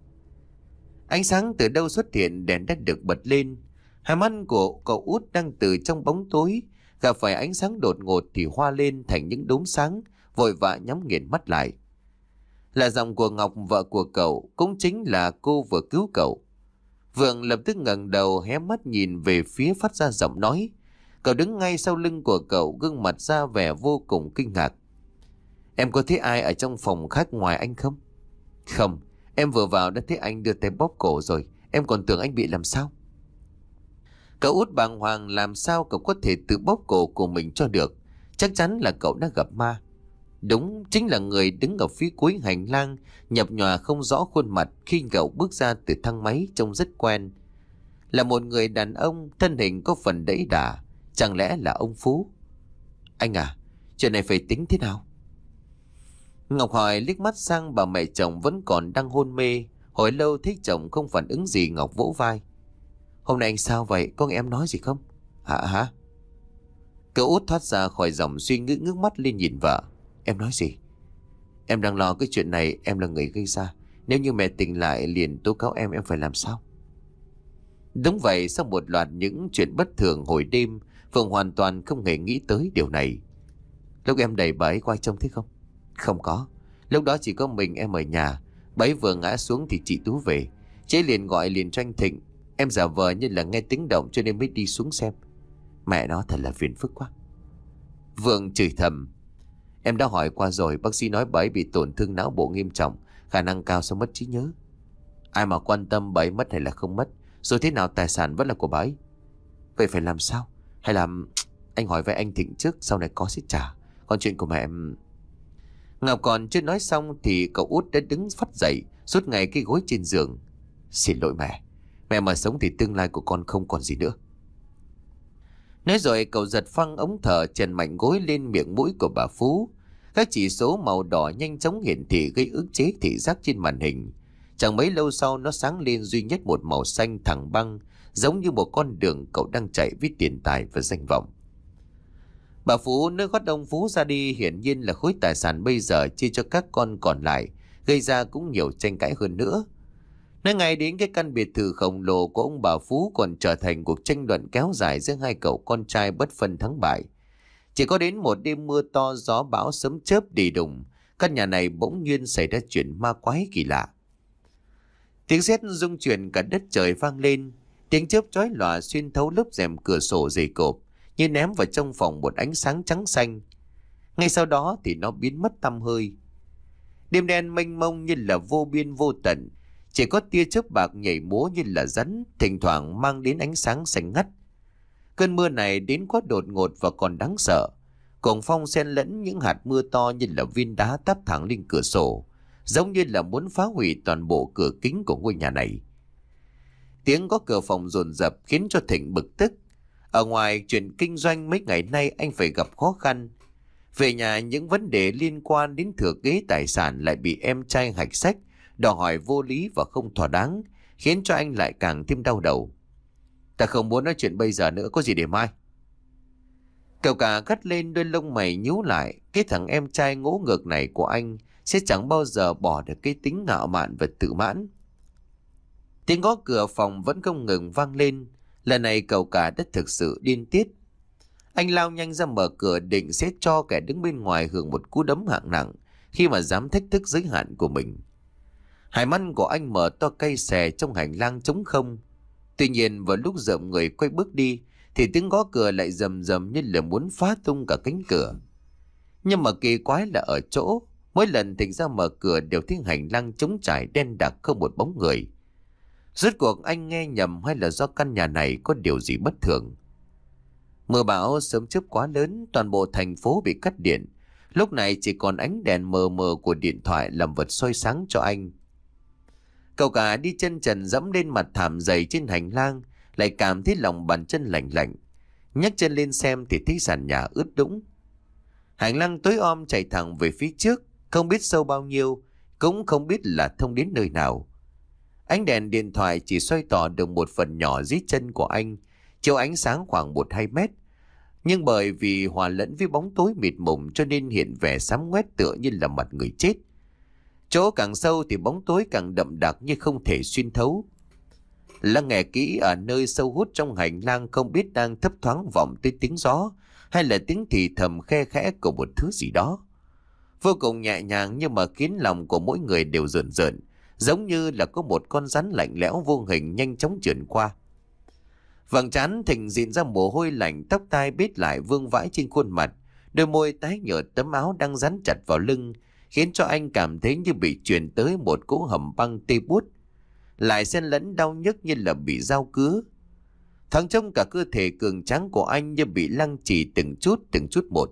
Speaker 1: Ánh sáng từ đâu xuất hiện, đèn đã được bật lên. Hai mắt của cậu Út đang từ trong bóng tối gặp phải ánh sáng đột ngột thì hoa lên thành những đốm sáng, vội vã nhắm nghiền mắt lại. Là giọng của Ngọc, vợ của cậu, cũng chính là cô vừa cứu cậu. Vượng lập tức ngẩng đầu hé mắt nhìn về phía phát ra giọng nói. Cậu đứng ngay sau lưng của cậu, gương mặt ra vẻ vô cùng kinh ngạc. Em có thấy ai ở trong phòng khách ngoài anh không? Không, em vừa vào đã thấy anh đưa tay bóp cổ rồi. Em còn tưởng anh bị làm sao. Cậu Út bàng hoàng, làm sao cậu có thể tự bóp cổ của mình cho được. Chắc chắn là cậu đã gặp ma. Đúng, chính là người đứng ở phía cuối hành lang, nhập nhòa không rõ khuôn mặt khi cậu bước ra từ thang máy, trông rất quen. Là một người đàn ông, thân hình có phần đẫy đà. Chẳng lẽ là ông Phú? Anh à, chuyện này phải tính thế nào? Ngọc hỏi, liếc mắt sang bà mẹ chồng vẫn còn đang hôn mê. Hồi lâu thấy chồng không phản ứng gì, Ngọc vỗ vai. Hôm nay anh sao vậy? Có nghe em nói gì không? Hả hả? Cậu Út thoát ra khỏi dòng suy nghĩ, ngước mắt lên nhìn vợ. Em nói gì? Em đang lo cái chuyện này, em là người gây ra. Nếu như mẹ tỉnh lại liền tố cáo em, em phải làm sao? Đúng vậy, sau một loạt những chuyện bất thường hồi đêm, Phượng hoàn toàn không hề nghĩ tới điều này. Lúc em đẩy bà ấy qua trông thấy không? Không có. Lúc đó chỉ có mình em ở nhà. Bà ấy vừa ngã xuống thì chị Tú về. Chế liền gọi liền cho anh Thịnh. Em giả vờ như là nghe tiếng động cho nên mới đi xuống xem. Mẹ nó thật là phiền phức quá. Vượng chửi thầm. Em đã hỏi qua rồi, bác sĩ nói bà ấy bị tổn thương não bộ nghiêm trọng, khả năng cao sẽ mất trí nhớ. Ai mà quan tâm bà ấy mất hay là không mất, rồi thế nào tài sản vẫn là của bà ấy.
Speaker 2: Vậy phải làm sao? Hay là anh hỏi với anh Thịnh trước, sau này có sẽ trả. Còn chuyện của mẹ em...
Speaker 1: Ngọc còn chưa nói xong thì cậu út đã đứng phắt dậy, rút ngay cái gối trên giường.
Speaker 2: Xin lỗi mẹ. Mẹ mà sống thì tương lai của con không còn gì nữa.
Speaker 1: Nói rồi cậu giật phăng ống thở, chèn mạnh gối lên miệng mũi của bà Phú. Các chỉ số màu đỏ nhanh chóng hiển thị gây ức chế thị giác trên màn hình. Chẳng mấy lâu sau nó sáng lên duy nhất một màu xanh thẳng băng, giống như một con đường cậu đang chạy với tiền tài và danh vọng. Bà Phú nơi gót ông Phú ra đi, hiển nhiên là khối tài sản bây giờ chia cho các con còn lại, gây ra cũng nhiều tranh cãi hơn nữa. Nói ngay đến cái căn biệt thự khổng lồ của ông bà Phú còn trở thành cuộc tranh luận kéo dài giữa hai cậu con trai bất phân thắng bại. Chỉ có đến một đêm mưa to, gió bão sấm chớp đi đùng, căn nhà này bỗng nhiên xảy ra chuyện ma quái kỳ lạ. Tiếng sét rung chuyển cả đất trời vang lên, tiếng chớp chói lòa xuyên thấu lớp rèm cửa sổ dày cộp, như ném vào trong phòng một ánh sáng trắng xanh. Ngay sau đó thì nó biến mất tăm hơi. Đêm đen mênh mông như là vô biên vô tận, chỉ có tia chớp bạc nhảy múa như là rắn, thỉnh thoảng mang đến ánh sáng xanh ngắt. Cơn mưa này đến quá đột ngột và còn đáng sợ. Cuồng phong xen lẫn những hạt mưa to như là viên đá táp thẳng lên cửa sổ, giống như là muốn phá hủy toàn bộ cửa kính của ngôi nhà này. Tiếng có cửa phòng dồn dập khiến cho Thịnh bực tức. Ở ngoài chuyện kinh doanh mấy ngày nay anh phải gặp khó khăn. Về nhà những vấn đề liên quan đến thừa kế tài sản lại bị em trai hạch sách, đòi hỏi vô lý và không thỏa đáng, khiến cho anh lại càng thêm đau đầu. Ta không muốn nói chuyện bây giờ nữa, có gì để mai. Cậu cả gắt lên, đôi lông mày nhíu lại. Cái thằng em trai ngỗ ngược này của anh sẽ chẳng bao giờ bỏ được cái tính ngạo mạn và tự mãn. Tiếng gõ cửa phòng vẫn không ngừng vang lên. Lần này cậu cả đã thực sự điên tiết. Anh lao nhanh ra mở cửa định sẽ cho kẻ đứng bên ngoài hưởng một cú đấm hạng nặng khi mà dám thách thức giới hạn của mình. Hai mắt của anh mở to cay xè trong hành lang trống không. Tuy nhiên vào lúc dậm người quay bước đi thì tiếng gõ cửa lại rầm rầm như là muốn phá tung cả cánh cửa. Nhưng mà kỳ quái là ở chỗ mỗi lần Thịnh ra mở cửa đều thấy hành lang trống trải đen đặc không một bóng người. Rốt cuộc anh nghe nhầm hay là do căn nhà này có điều gì bất thường? Mưa bão sớm chớp quá lớn, toàn bộ thành phố bị cắt điện. Lúc này chỉ còn ánh đèn mờ mờ của điện thoại làm vật soi sáng cho anh. Cậu cả đi chân trần dẫm lên mặt thảm dày trên hành lang, lại cảm thấy lòng bàn chân lạnh lạnh. Nhấc chân lên xem thì thấy sàn nhà ướt đũng. Hành lang tối om chạy thẳng về phía trước, không biết sâu bao nhiêu, cũng không biết là thông đến nơi nào. Ánh đèn điện thoại chỉ xoay tỏ được một phần nhỏ dưới chân của anh, chiếu ánh sáng khoảng một hai mét. Nhưng bởi vì hòa lẫn với bóng tối mịt mùng cho nên hiện vẻ xám ngoét tựa như là mặt người chết. Chỗ càng sâu thì bóng tối càng đậm đặc như không thể xuyên thấu. Lắng nghe kỹ, ở nơi sâu hút trong hành lang không biết đang thấp thoáng vọng tới tiếng gió hay là tiếng thì thầm khe khẽ của một thứ gì đó. Vô cùng nhẹ nhàng nhưng mà khiến lòng của mỗi người đều rợn rợn, giống như là có một con rắn lạnh lẽo vô hình nhanh chóng trườn qua. Vầng trán Thịnh dịn ra mồ hôi lạnh, tóc tai bết lại vương vãi trên khuôn mặt, đôi môi tái nhợt, tấm áo đang dán chặt vào lưng khiến cho anh cảm thấy như bị truyền tới một cỗ hầm băng tê buốt, lại xen lẫn đau nhức như là bị dao cứa. Thoáng trông cả cơ thể cường tráng của anh như bị lăng trì từng chút từng chút một.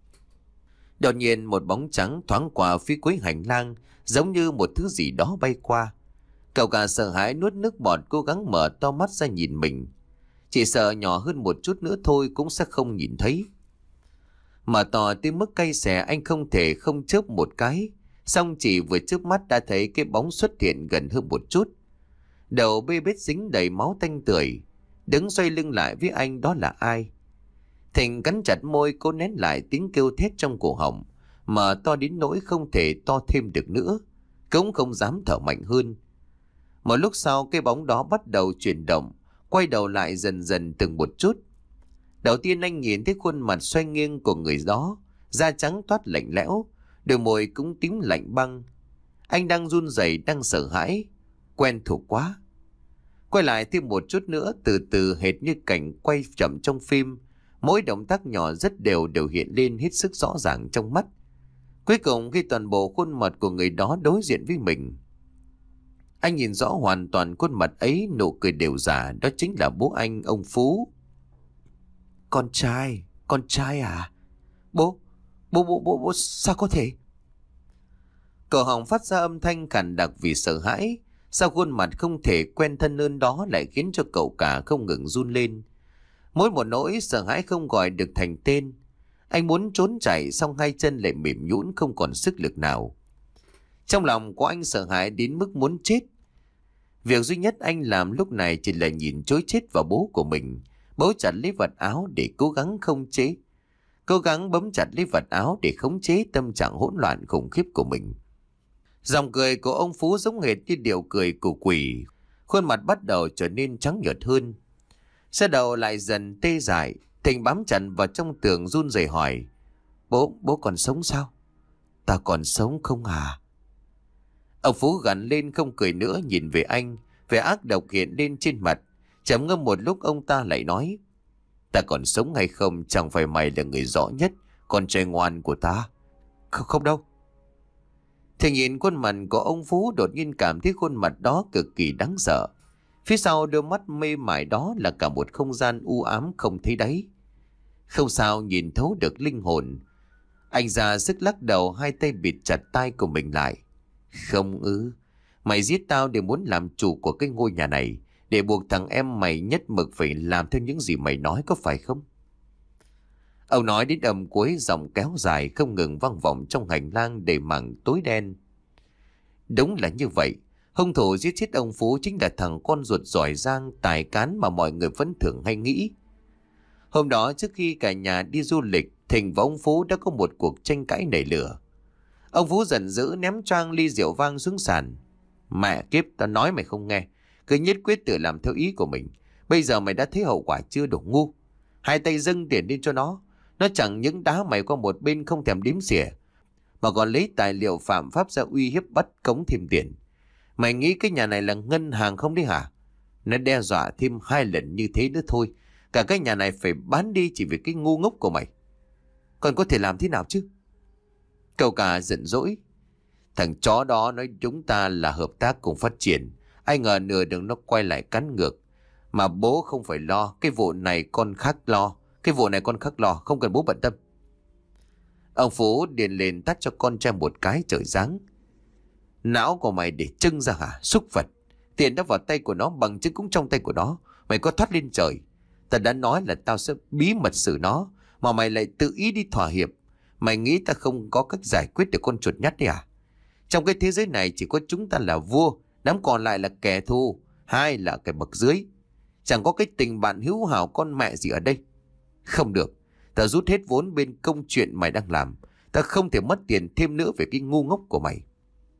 Speaker 1: Đột nhiên một bóng trắng thoáng qua phía cuối hành lang, giống như một thứ gì đó bay qua. Cậu cả sợ hãi nuốt nước bọt, cố gắng mở to mắt ra nhìn mình. Chỉ sợ nhỏ hơn một chút nữa thôi cũng sẽ không nhìn thấy. Mở to tới mức cay xè, anh không thể không chớp một cái. Xong chỉ vừa chớp mắt đã thấy cái bóng xuất hiện gần hơn một chút. Đầu bê bết dính đầy máu tanh tưởi, đứng xoay lưng lại với anh. Đó là ai? Thịnh cắn chặt môi cố nén lại tiếng kêu thét trong cổ họng, mở to đến nỗi không thể to thêm được nữa, cũng không dám thở mạnh hơn. Một lúc sau cái bóng đó bắt đầu chuyển động, quay đầu lại dần dần từng một chút. Đầu tiên anh nhìn thấy khuôn mặt xoay nghiêng của người đó, da trắng toát lạnh lẽo, đôi môi cũng tím lạnh băng. Anh đang run rẩy, đang sợ hãi, quen thuộc quá. Quay lại thêm một chút nữa, từ từ hệt như cảnh quay chậm trong phim, mỗi động tác nhỏ rất đều đều hiện lên hết sức rõ ràng trong mắt. Cuối cùng khi toàn bộ khuôn mặt của người đó đối diện với mình, anh nhìn rõ hoàn toàn khuôn mặt ấy, nụ cười đều giả, đó chính là bố anh, ông Phú.
Speaker 2: Con trai, con trai à? Bố, bố, bố, bố, bố, sao có thể?
Speaker 1: Cậu Hồng phát ra âm thanh khàn đặc vì sợ hãi. Sao khuôn mặt không thể quen thân hơn đó lại khiến cho cậu cả không ngừng run lên. Mỗi một nỗi sợ hãi không gọi được thành tên. Anh muốn trốn chạy xong hai chân lại mềm nhũn không còn sức lực nào. Trong lòng của anh sợ hãi đến mức muốn chết. Việc duy nhất anh làm lúc này chỉ là nhìn trối chết vào bố của mình, bấu chặt lấy vật áo để cố gắng không chế. Cố gắng bấm chặt lấy vật áo để khống chế tâm trạng hỗn loạn khủng khiếp của mình. Giọng cười của ông Phú giống hệt như điệu cười của quỷ. Khuôn mặt bắt đầu trở nên trắng nhợt hơn. Xe đầu lại dần tê dại. Thịnh bám chặt vào trong tường run rẩy hỏi: Bố, bố còn sống sao? Ta còn sống không à? Ông Phú gằn lên không cười nữa, nhìn về anh, vẻ ác độc hiện lên trên mặt. Trầm ngâm một lúc ông ta lại nói: Ta còn sống hay không chẳng phải mày là người rõ nhất, con trai ngoan của ta. Không, không đâu. Thì nhìn khuôn mặt của ông Phú đột nhiên cảm thấy khuôn mặt đó cực kỳ đáng sợ. Phía sau đôi mắt mê mải đó là cả một không gian u ám không thấy đáy. Không sao nhìn thấu được linh hồn. Anh ra sức lắc đầu, hai tay bịt chặt tai của mình lại. Không ư? Mày giết tao để muốn làm chủ của cái ngôi nhà này, để buộc thằng em mày nhất mực phải làm theo những gì mày nói, có phải không? Ông nói đến âm cuối, giọng kéo dài không ngừng vang vọng trong hành lang đầy mảng tối đen. Đúng là như vậy. Hung thủ giết chết ông Phú chính là thằng con ruột giỏi giang tài cán mà mọi người vẫn thường hay nghĩ. Hôm đó trước khi cả nhà đi du lịch, Thịnh và ông Phú đã có một cuộc tranh cãi nảy lửa. Ông Phú giận dữ ném choang ly rượu vang xuống sàn. Mẹ kiếp, tao nói mày không nghe, cứ nhất quyết tự làm theo ý của mình. Bây giờ mày đã thấy hậu quả chưa, đồ ngu. Hai tay dâng tiền lên cho nó. Nó chẳng những đá mày qua một bên không thèm đếm xỉa, mà còn lấy tài liệu phạm pháp ra uy hiếp bắt cống thêm tiền. Mày nghĩ cái nhà này là ngân hàng không đấy hả? Nó đe dọa thêm hai lần như thế nữa thôi, cả cái nhà này phải bán đi chỉ vì cái ngu ngốc của mày. Còn có thể làm thế nào chứ? Cậu cả giận dỗi. Thằng chó đó nói chúng ta là hợp tác cùng phát triển, ai ngờ nửa đường nó quay lại cắn ngược. Mà bố không phải lo, cái vụ này con khác lo. Cái vụ này con khác lo, không cần bố bận tâm. Ông Phú điền lên tát cho con trai một cái trời giáng. Não của mày để trưng ra hả, xúc vật? Tiền đã vào tay của nó, bằng chứng cũng trong tay của nó. Mày có thoát lên trời? Ta đã nói là tao sẽ bí mật xử nó, mà mày lại tự ý đi thỏa hiệp. Mày nghĩ ta không có cách giải quyết được con chuột nhắt đấy à? Trong cái thế giới này chỉ có chúng ta là vua, đám còn lại là kẻ thù, hai là kẻ bậc dưới. Chẳng có cái tình bạn hữu hảo con mẹ gì ở đây. Không được, ta rút hết vốn bên công chuyện mày đang làm. Ta không thể mất tiền thêm nữa về cái ngu ngốc của mày.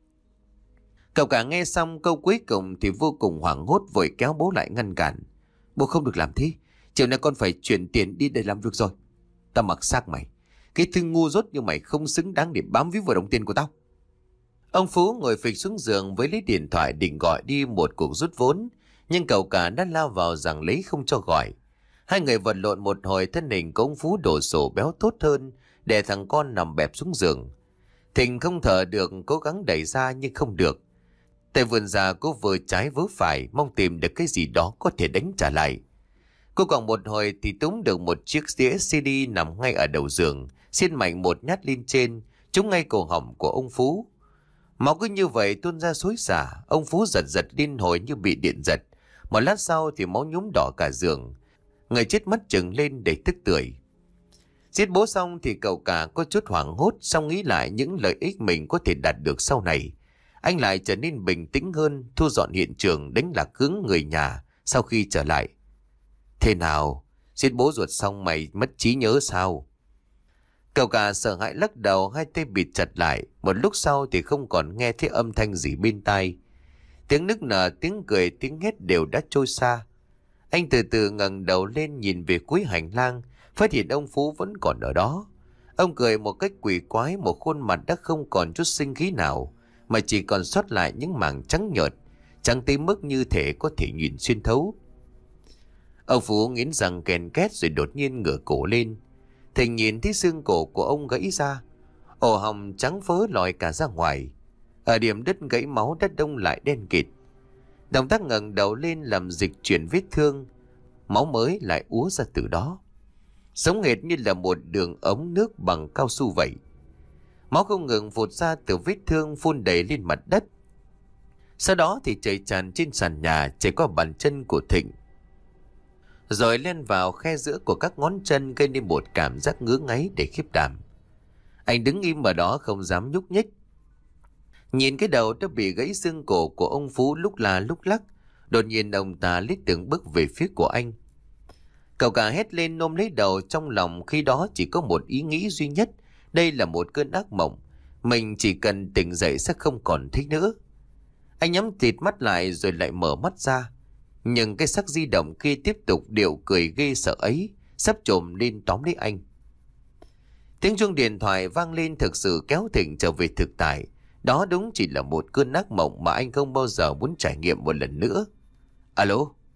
Speaker 1: Cậu cả nghe xong câu cuối cùng thì vô cùng hoảng hốt, vội kéo bố lại ngăn cản. Bố không được làm thế, chiều nay con phải chuyển tiền đi để làm việc rồi. Ta mặc xác mày, cái thứ ngu dốt như mày không xứng đáng để bám víu vào đồng tiền của tao. Ông Phú ngồi phịch xuống giường với lấy điện thoại định gọi đi một cuộc rút vốn, nhưng cậu cả đã lao vào rằng lấy không cho gọi. Hai người vật lộn một hồi, thân hình của ông Phú đổ sổ béo tốt hơn, để thằng con nằm bẹp xuống giường. Thịnh không thở được, cố gắng đẩy ra nhưng không được. Tay vươn ra, cô vừa trái vớ phải, mong tìm được cái gì đó có thể đánh trả lại. Cô còn một hồi thì túm được một chiếc đĩa xê đê nằm ngay ở đầu giường, xiên mạnh một nhát lên trên, trúng ngay cổ họng của ông Phú. Máu cứ như vậy tuôn ra xối xả. Ông Phú giật giật liên hồi như bị điện giật. Một lát sau thì máu nhuốm đỏ cả giường. Người chết mắt trừng lên để tức tưởi. Giết bố xong thì cậu cả có chút hoảng hốt, xong nghĩ lại những lợi ích mình có thể đạt được sau này. Anh lại trở nên bình tĩnh hơn, thu dọn hiện trường, đánh lạc hướng người nhà sau khi trở lại. Thế nào? Giết bố ruột xong mày mất trí nhớ sao? Cậu cả sợ hãi lắc đầu, hai tay bịt chặt lại. Một lúc sau thì không còn nghe thấy âm thanh gì bên tai. Tiếng nức nở, tiếng cười, tiếng hét đều đã trôi xa. Anh từ từ ngẩng đầu lên nhìn về cuối hành lang, phát hiện ông Phú vẫn còn ở đó. Ông cười một cách quỷ quái, một khuôn mặt đã không còn chút sinh khí nào, mà chỉ còn sót lại những mảng trắng nhợt, trắng tới mức như thể có thể nhìn xuyên thấu. Ông Phú nghiến răng ken két rồi đột nhiên ngửa cổ lên. Thịnh nhìn thấy xương cổ của ông gãy ra, ổ họng trắng phớ lòi cả ra ngoài. Ở điểm đứt gãy máu đất đông lại đen kịt. Động tác ngẩng đầu lên làm dịch chuyển vết thương, máu mới lại úa ra từ đó. giống hệt như là một đường ống nước bằng cao su vậy. Máu không ngừng phụt ra từ vết thương phun đầy lên mặt đất. Sau đó thì chảy tràn trên sàn nhà, chảy qua bàn chân của Thịnh, rồi lên vào khe giữa của các ngón chân, gây nên một cảm giác ngứa ngáy để khiếp đảm. Anh đứng im ở đó không dám nhúc nhích. Nhìn cái đầu đã bị gãy xương cổ của ông Phú lúc là lúc lắc, đột nhiên ông ta lít từng bước về phía của anh. Cậu cả hét lên ôm lấy đầu, trong lòng khi đó chỉ có một ý nghĩ duy nhất, đây là một cơn ác mộng, mình chỉ cần tỉnh dậy sẽ không còn thích nữa. Anh nhắm tịt mắt lại rồi lại mở mắt ra, nhưng cái sắc di động kia tiếp tục điệu cười ghê sợ ấy, sắp trồm lên tóm lấy anh. Tiếng chuông điện thoại vang lên thực sự kéo Thịnh trở về thực tại. Đó đúng chỉ là một cơn ác mộng mà anh không bao giờ muốn trải nghiệm một lần nữa. Alo?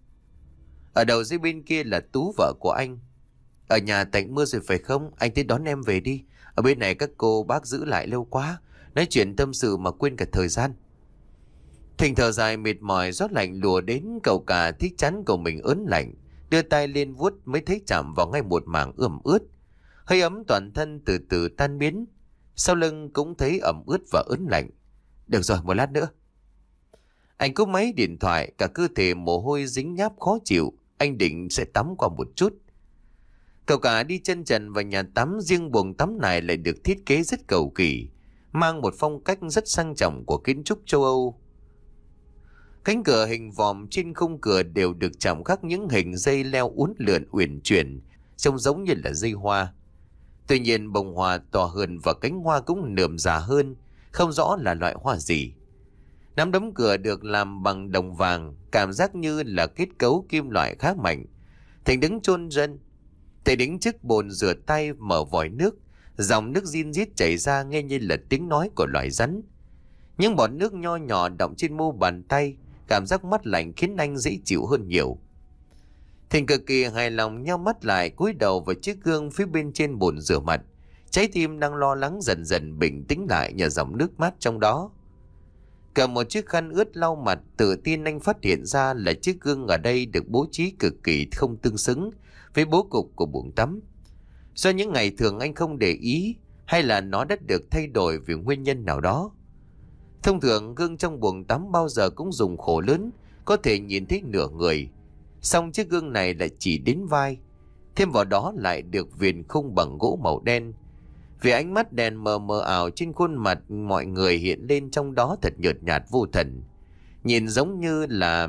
Speaker 1: Ở đầu dây bên kia là Tú, vợ của anh. Ở nhà tạnh mưa rồi phải không? Anh tới đón em về đi. Ở bên này các cô bác giữ lại lâu quá, nói chuyện tâm sự mà quên cả thời gian. Thịnh thở dài mệt mỏi, gió lạnh lùa đến, cậu cả thích chắn của mình ớn lạnh, đưa tay lên vuốt mới thấy chạm vào ngay một mảng ẩm ướt. Hơi ấm toàn thân từ từ tan biến, sau lưng cũng thấy ẩm ướt và ớn lạnh. Được rồi, một lát nữa. Anh cúp máy điện thoại, cả cơ thể mồ hôi dính nháp khó chịu. Anh định sẽ tắm qua một chút. Cậu cả đi chân trần vào nhà tắm, riêng buồng tắm này lại được thiết kế rất cầu kỳ, mang một phong cách rất sang trọng của kiến trúc châu Âu. Cánh cửa hình vòm trên khung cửa đều được chạm khắc những hình dây leo uốn lượn uyển chuyển, trông giống như là dây hoa. Tuy nhiên bông hoa to hơn và cánh hoa cũng nườm già hơn, không rõ là loại hoa gì. Nắm đấm cửa được làm bằng đồng vàng, cảm giác như là kết cấu kim loại khá mạnh. Thành đứng chôn chân, Thầy đứng trước bồn rửa tay mở vòi nước, dòng nước rin rít chảy ra nghe như là tiếng nói của loài rắn. Những bọt nước nho nhỏ đọng trên mu bàn tay, cảm giác mát lạnh khiến anh dễ chịu hơn nhiều. Thịnh cực kỳ hài lòng nheo mắt lại, cúi đầu vào chiếc gương phía bên trên bồn rửa mặt. Trái tim đang lo lắng dần dần bình tĩnh lại nhờ dòng nước mát trong đó. Cầm một chiếc khăn ướt lau mặt, tự tin anh phát hiện ra là chiếc gương ở đây được bố trí cực kỳ không tương xứng với bố cục của buồng tắm. Do những ngày thường anh không để ý, hay là nó đã được thay đổi vì nguyên nhân nào đó. Thông thường gương trong buồng tắm bao giờ cũng dùng khổ lớn, có thể nhìn thấy nửa người. Song chiếc gương này lại chỉ đến vai, thêm vào đó lại được viền khung bằng gỗ màu đen. Vì ánh mắt đèn mờ mờ ảo trên khuôn mặt mọi người hiện lên trong đó thật nhợt nhạt vô thần. Nhìn giống như là...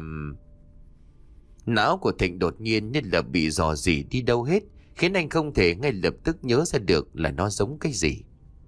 Speaker 1: Não của Thịnh đột nhiên như là bị dò dỉ đi đâu hết, khiến anh không thể ngay lập tức nhớ ra được là nó giống cái gì.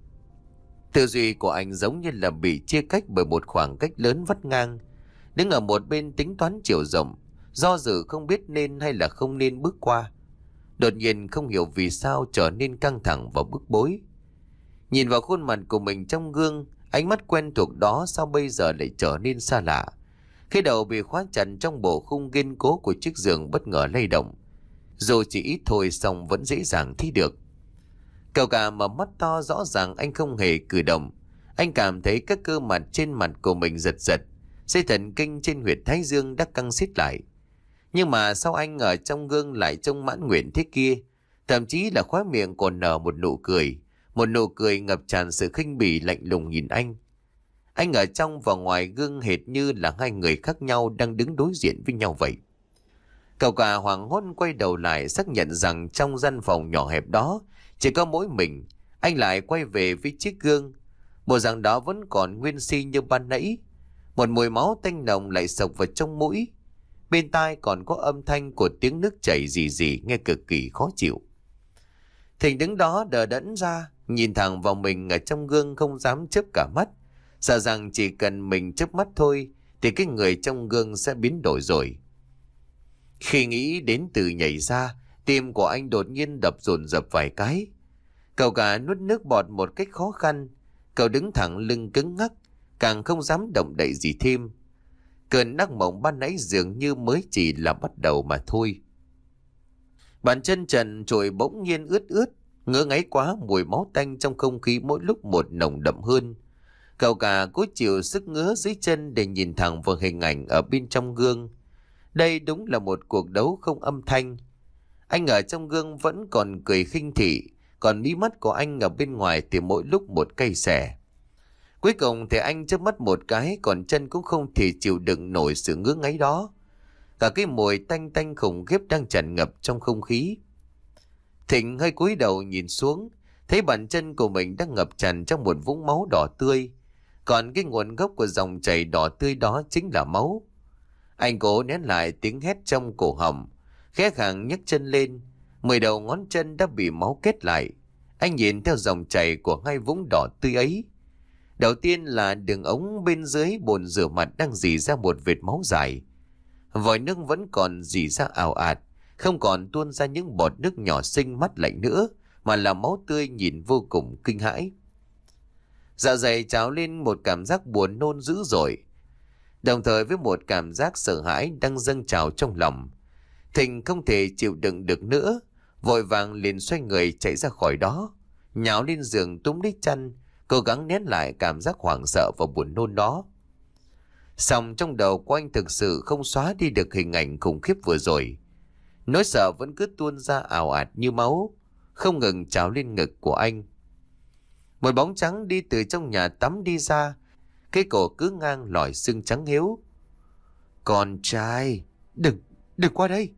Speaker 1: Tư duy của anh giống như là bị chia cách bởi một khoảng cách lớn vắt ngang. Đứng ở một bên tính toán chiều rộng, do dự không biết nên hay là không nên bước qua. Đột nhiên không hiểu vì sao trở nên căng thẳng và bức bối. Nhìn vào khuôn mặt của mình trong gương, ánh mắt quen thuộc đó sao bây giờ lại trở nên xa lạ. Khi đầu bị khóa chặt trong bộ khung kiên cố của chiếc giường bất ngờ lay động. Dù chỉ ít thôi song vẫn dễ dàng thấy được. Cậu cả mở mắt to, rõ ràng anh không hề cử động. Anh cảm thấy các cơ mặt trên mặt của mình giật giật, dây thần kinh trên huyệt thái dương đã căng siết lại. Nhưng mà sao anh ở trong gương lại trông mãn nguyện thế kia? Thậm chí là khóe miệng còn nở một nụ cười, một nụ cười ngập tràn sự khinh bỉ lạnh lùng nhìn anh. Anh ở trong và ngoài gương hệt như là hai người khác nhau đang đứng đối diện với nhau vậy. Cậu cả hoảng hốt quay đầu lại, xác nhận rằng trong gian phòng nhỏ hẹp đó chỉ có mỗi mình. Anh lại quay về với chiếc gương. Bộ dạng đó vẫn còn nguyên si như ban nãy. Một mùi máu tanh nồng lại sộc vào trong mũi. Bên tai còn có âm thanh của tiếng nước chảy rì rì, nghe cực kỳ khó chịu. Thịnh đứng đó đờ đẫn ra, nhìn thẳng vào mình ở trong gương không dám chớp cả mắt. Sợ rằng chỉ cần mình chớp mắt thôi thì cái người trong gương sẽ biến đổi rồi. Khi nghĩ đến từ nhảy ra, tim của anh đột nhiên đập dồn dập vài cái. Cậu cả nuốt nước bọt một cách khó khăn. Cậu đứng thẳng lưng cứng ngắc, càng không dám động đậy gì thêm. Cơn ác mộng ban nãy dường như mới chỉ là bắt đầu mà thôi. Bàn chân trần trội bỗng nhiên ướt ướt, ngứa ngáy quá, mùi máu tanh trong không khí mỗi lúc một nồng đậm hơn. Cậu cả cố chịu sức ngứa dưới chân để nhìn thẳng vào hình ảnh ở bên trong gương. Đây đúng là một cuộc đấu không âm thanh. Anh ở trong gương vẫn còn cười khinh thị, còn mí mắt của anh ở bên ngoài thì mỗi lúc một cây xẻ. Cuối cùng thì anh chớp mắt một cái, còn chân cũng không thể chịu đựng nổi sự ngứa ngáy đó. Cả cái mùi tanh tanh khủng khiếp đang tràn ngập trong không khí. Thịnh hơi cúi đầu nhìn xuống, thấy bàn chân của mình đang ngập tràn trong một vũng máu đỏ tươi. Còn cái nguồn gốc của dòng chảy đỏ tươi đó chính là máu. Anh cố nén lại tiếng hét trong cổ họng, khẽ khàng nhấc chân lên. Mười đầu ngón chân đã bị máu kết lại. Anh nhìn theo dòng chảy của hai vũng đỏ tươi ấy. Đầu tiên là đường ống bên dưới bồn rửa mặt đang rỉ ra một vệt máu dài. Vòi nước vẫn còn rỉ ra ào ạt, không còn tuôn ra những bọt nước nhỏ xinh mắt lạnh nữa, mà là máu tươi nhìn vô cùng kinh hãi. Dạ dày trào lên một cảm giác buồn nôn dữ dội, đồng thời với một cảm giác sợ hãi đang dâng trào trong lòng. Thịnh không thể chịu đựng được nữa, vội vàng liền xoay người chạy ra khỏi đó, nhào lên giường túm lấy chăn, cố gắng nén lại cảm giác hoảng sợ và buồn nôn đó. Song trong đầu của anh thực sự không xóa đi được hình ảnh khủng khiếp vừa rồi. Nỗi sợ vẫn cứ tuôn ra ào ạt như máu, không ngừng trào lên ngực của anh. Một bóng trắng đi từ trong nhà tắm đi ra, cái cổ cứ ngang lòi xương trắng hiếu. Con trai, đừng, đừng qua đây.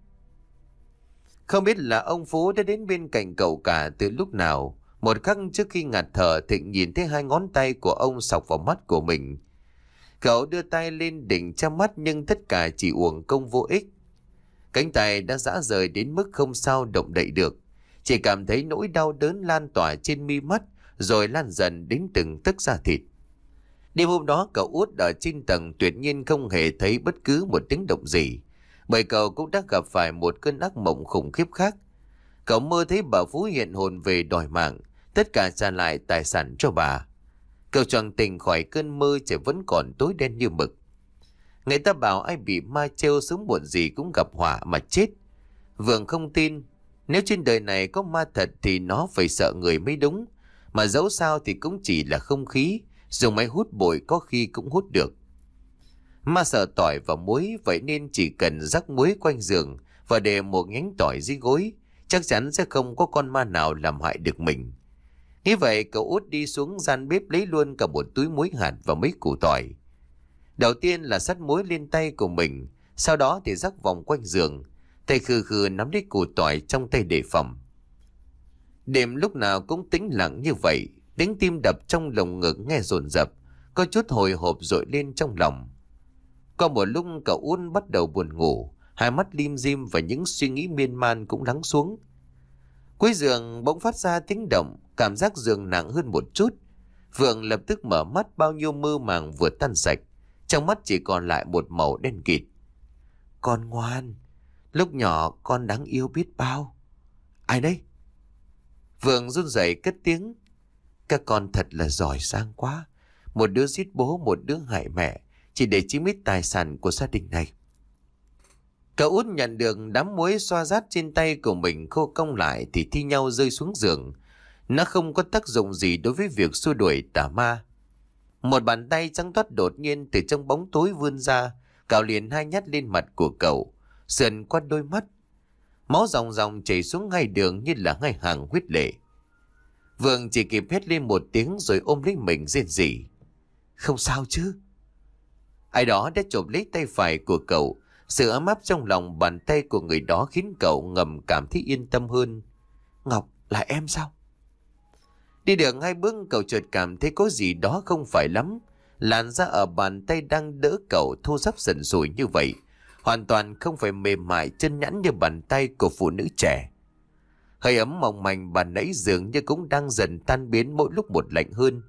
Speaker 1: Không biết là ông Phú đã đến bên cạnh cậu cả từ lúc nào. Một khắc trước khi ngạt thở, Thịnh nhìn thấy hai ngón tay của ông sọc vào mắt của mình. Cậu đưa tay lên đỉnh che mắt nhưng tất cả chỉ uổng công vô ích. Cánh tay đã rã rời đến mức không sao động đậy được. Chỉ cảm thấy nỗi đau đớn lan tỏa trên mi mắt, rồi lan dần đến từng tấc da thịt. Đêm hôm đó cậu Út ở trên tầng tuyệt nhiên không hề thấy bất cứ một tiếng động gì, bởi cậu cũng đã gặp phải một cơn ác mộng khủng khiếp khác. Cậu mơ thấy bà Phú hiện hồn về đòi mạng, tất cả trả lại tài sản cho bà. Cậu choàng tỉnh khỏi cơn mơ, trời vẫn còn tối đen như mực. Người ta bảo ai bị ma trêu sớm muộn gì cũng gặp họa mà chết. Vượng không tin. Nếu trên đời này có ma thật thì nó phải sợ người mới đúng. Mà dẫu sao thì cũng chỉ là không khí, dùng máy hút bụi có khi cũng hút được. Ma sợ tỏi và muối, vậy nên chỉ cần rắc muối quanh giường và để một nhánh tỏi dưới gối, chắc chắn sẽ không có con ma nào làm hại được mình. Nghĩ vậy cậu Út đi xuống gian bếp lấy luôn cả một túi muối hạt và mấy củ tỏi. Đầu tiên là sắt muối lên tay của mình, sau đó thì rắc vòng quanh giường, tay khừ khừ nắm lấy củ tỏi trong tay đề phòng. Đêm lúc nào cũng tĩnh lặng như vậy, tiếng tim đập trong lồng ngực nghe dồn dập, có chút hồi hộp dội lên trong lòng. Qua một lúc cậu Út bắt đầu buồn ngủ, hai mắt lim dim và những suy nghĩ miên man cũng lắng xuống. Cuối giường bỗng phát ra tiếng động, cảm giác giường nặng hơn một chút. Vượng lập tức mở mắt, bao nhiêu mơ màng vừa tan sạch, trong mắt chỉ còn lại một màu đen kịt. Con ngoan, lúc nhỏ con đáng yêu biết bao. Ai đấy? Vượng run rẩy cất tiếng. Các con thật là giỏi giang quá. Một đứa giết bố, một đứa hại mẹ, chỉ để chiếm ít tài sản của gia đình này. Cậu Út nhận được đám muối xoa rát trên tay của mình khô cong lại thì thi nhau rơi xuống giường. Nó không có tác dụng gì đối với việc xua đuổi tà ma. Một bàn tay trắng toát đột nhiên từ trong bóng tối vươn ra, cào liền hai nhát lên mặt của cậu, sườn qua đôi mắt. Máu ròng ròng chảy xuống hai đường như là hai hàng huyết lệ. Vượng chỉ kịp hét lên một tiếng rồi ôm lấy mình rên rỉ. Không sao chứ? Ai đó đã chộp lấy tay phải của cậu. Sự ấm áp trong lòng bàn tay của người đó khiến cậu ngầm cảm thấy yên tâm hơn. Ngọc, là em sao? Đi được hai bước cậu chợt cảm thấy có gì đó không phải lắm. Làn da ở bàn tay đang đỡ cậu thô ráp sần sùi như vậy, hoàn toàn không phải mềm mại chân nhẵn như bàn tay của phụ nữ trẻ. Hơi ấm mỏng manh bàn nãy dường như cũng đang dần tan biến mỗi lúc một lạnh hơn.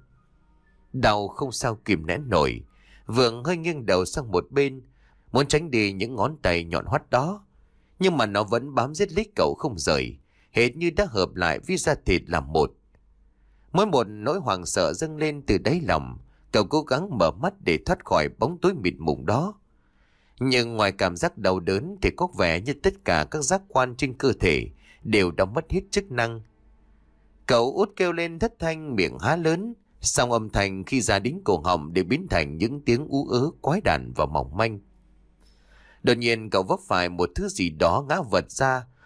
Speaker 1: Đau không sao kìm nén nổi, Vượng hơi nghiêng đầu sang một bên, muốn tránh đi những ngón tay nhọn hoắt đó. Nhưng mà nó vẫn bám giết lấy cậu không rời, hệt như đã hợp lại với da thịt làm một. Mỗi một nỗi hoảng sợ dâng lên từ đáy lòng, cậu cố gắng mở mắt để thoát khỏi bóng tối mịt mùng đó. Nhưng ngoài cảm giác đau đớn thì có vẻ như tất cả các giác quan trên cơ thể đều đã mất hết chức năng. Cậu Út kêu lên thất thanh, miệng há lớn, song âm thanh khi ra đến cổ họng để biến thành những tiếng ú ớ quái đản và mỏng manh. Đột nhiên cậu vấp phải một thứ gì đó ngã vật ra,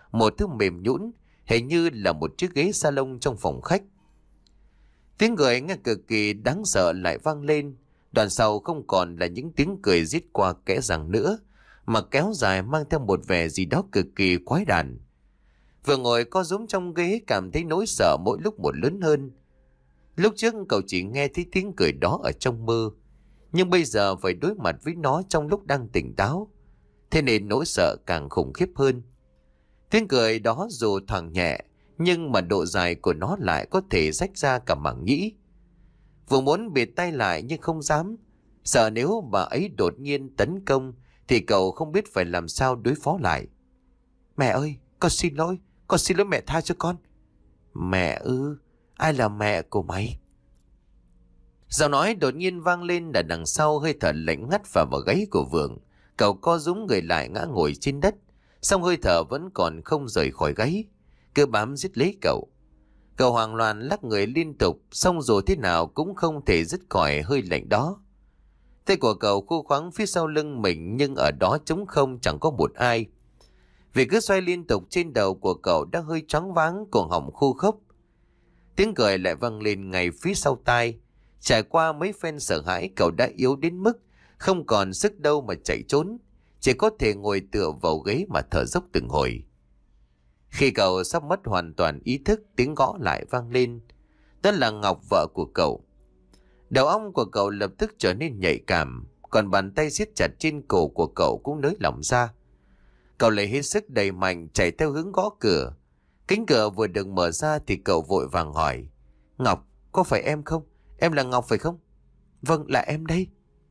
Speaker 1: một thứ mềm nhũn, hình như là một chiếc ghế salon trong phòng khách. Tiếng cười nghe cực kỳ đáng sợ lại vang lên. Đoạn sau không còn là những tiếng cười rít qua kẽ răng nữa, mà kéo dài mang theo một vẻ gì đó cực kỳ quái đản. Vừa ngồi co rúm trong ghế cảm thấy nỗi sợ mỗi lúc một lớn hơn. Lúc trước cậu chỉ nghe thấy tiếng cười đó ở trong mơ, nhưng bây giờ phải đối mặt với nó trong lúc đang tỉnh táo, thế nên nỗi sợ càng khủng khiếp hơn. Tiếng cười đó dù thoảng nhẹ, nhưng mà độ dài của nó lại có thể rách ra cả mảng nhĩ. Vừa muốn bịt tay lại nhưng không dám, sợ nếu bà ấy đột nhiên tấn công thì cậu không biết phải làm sao đối phó lại. Mẹ ơi, con xin lỗi, con xin lỗi mẹ, tha cho con. Mẹ ư? Ai là mẹ của mày? Giọng nói đột nhiên vang lên là đằng sau, hơi thở lạnh ngắt vào vào gáy của Vượng. Cậu co rúm người lại ngã ngồi trên đất, song hơi thở vẫn còn không rời khỏi gáy, cứ bám giết lấy cậu. Cậu hoang loạn lắc người liên tục, song dù thế nào cũng không thể dứt khỏi hơi lạnh đó. Tay của cậu khô khoắng phía sau lưng mình, nhưng ở đó trống không, chẳng có một ai. Vì cứ xoay liên tục trên đầu của cậu đã hơi choáng váng, cổ họng khô khốc. Tiếng cười lại vang lên ngay phía sau tai. Trải qua mấy phen sợ hãi, cậu đã yếu đến mức không còn sức đâu mà chạy trốn, chỉ có thể ngồi tựa vào ghế mà thở dốc từng hồi. Khi cậu sắp mất hoàn toàn ý thức, tiếng gõ lại vang lên. Đó là Ngọc, vợ của cậu. Đầu óc của cậu lập tức trở nên nhạy cảm, còn bàn tay siết chặt trên cổ của cậu cũng nới lỏng ra. Cậu lấy hết sức đầy mạnh chạy theo hướng gõ cửa. Cánh cửa vừa được mở ra thì cậu vội vàng hỏi: Ngọc, có phải em không? Em là Ngọc phải không? Vâng, là em đây.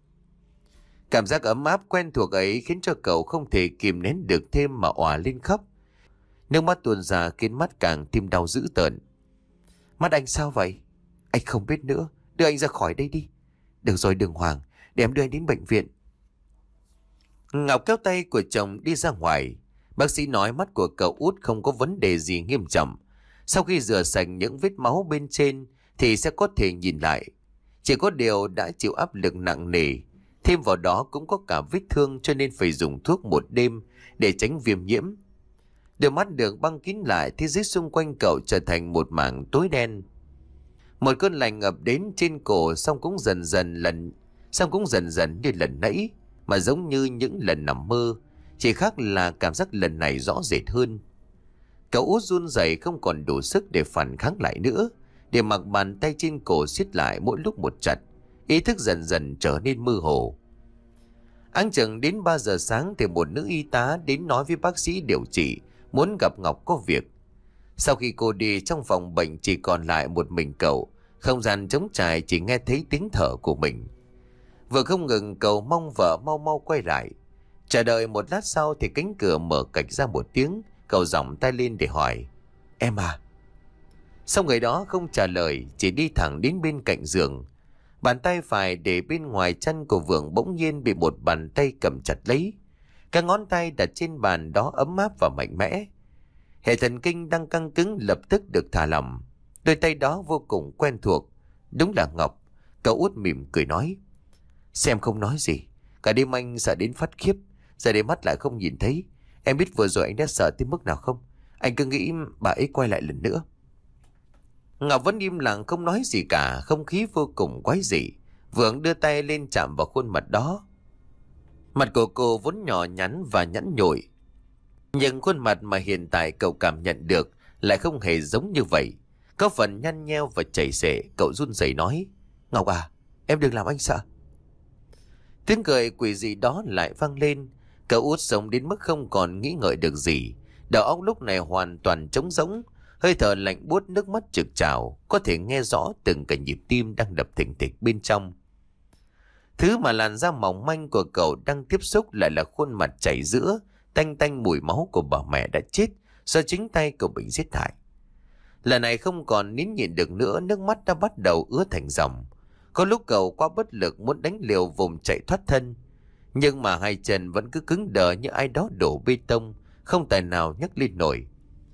Speaker 1: Cảm giác ấm áp quen thuộc ấy khiến cho cậu không thể kìm nén được thêm mà òa lên khóc. Nước mắt tuôn ra khiến mắt càng tim đau dữ tợn. Mắt anh sao vậy? Anh không biết nữa, đưa anh ra khỏi đây đi. Được rồi đừng hoảng, để em đưa anh đến bệnh viện. Ngọc kéo tay của chồng đi ra ngoài. Bác sĩ nói mắt của cậu út không có vấn đề gì nghiêm trọng. Sau khi rửa sạch những vết máu bên trên thì sẽ có thể nhìn lại. Chỉ có điều đã chịu áp lực nặng nề, thêm vào đó cũng có cả vết thương, cho nên phải dùng thuốc một đêm để tránh viêm nhiễm. Đôi mắt được băng kín lại, thế giới xung quanh cậu trở thành một mảng tối đen. Một cơn lạnh ập đến trên cổ, xong cũng dần dần lần, xong cũng dần dần như lần nãy, mà giống như những lần nằm mơ, chỉ khác là cảm giác lần này rõ rệt hơn. Cậu út run rẩy không còn đủ sức để phản kháng lại nữa, để mặc bàn tay trên cổ siết lại mỗi lúc một chặt, ý thức dần dần trở nên mơ hồ. Áng chừng đến ba giờ sáng thì một nữ y tá đến nói với bác sĩ điều trị, muốn gặp Ngọc có việc. Sau khi cô đi, trong phòng bệnh chỉ còn lại một mình cậu, không gian trống trải, chỉ nghe thấy tiếng thở của mình. Vừa không ngừng cầu mong vợ mau mau quay lại. Chờ đợi một lát sau thì cánh cửa mở cạch ra một tiếng, cậu giỏng tay lên để hỏi: Em à? Xong người đó không trả lời, chỉ đi thẳng đến bên cạnh giường. Bàn tay phải để bên ngoài chân của Vượng bỗng nhiên bị một bàn tay cầm chặt lấy. Các ngón tay đặt trên bàn đó ấm áp và mạnh mẽ. Hệ thần kinh đang căng cứng lập tức được thả lỏng. Đôi tay đó vô cùng quen thuộc. Đúng là Ngọc. Cậu út mỉm cười nói: Xem không nói gì. Cả đêm anh sợ đến phát khiếp, giờ đến mắt lại không nhìn thấy. Em biết vừa rồi anh đã sợ tới mức nào không? Anh cứ nghĩ bà ấy quay lại lần nữa. Ngọc vẫn im lặng không nói gì cả, không khí vô cùng quái dị. Vượng đưa tay lên chạm vào khuôn mặt đó. Mặt của cô vốn nhỏ nhắn và nhẵn nhụi, nhưng khuôn mặt mà hiện tại cậu cảm nhận được lại không hề giống như vậy. Có phần nhăn nheo và chảy xệ. Cậu run rẩy nói: Ngọc à, em đừng làm anh sợ. Tiếng cười quỷ dị đó lại vang lên. Cậu út sống đến mức không còn nghĩ ngợi được gì. Đầu óc lúc này hoàn toàn trống rỗng, hơi thở lạnh buốt, nước mắt trực trào, có thể nghe rõ từng cái nhịp tim đang đập thình thịch bên trong. Thứ mà làn da mỏng manh của cậu đang tiếp xúc lại là khuôn mặt chảy giữa, tanh tanh mùi máu của bà mẹ đã chết do chính tay cậu bị giết hại. Lần này không còn nín nhịn được nữa, nước mắt đã bắt đầu ứa thành dòng. Có lúc cậu quá bất lực muốn đánh liều vùng chạy thoát thân, nhưng mà hai chân vẫn cứ cứng đờ như ai đó đổ bê tông, không tài nào nhấc lên nổi.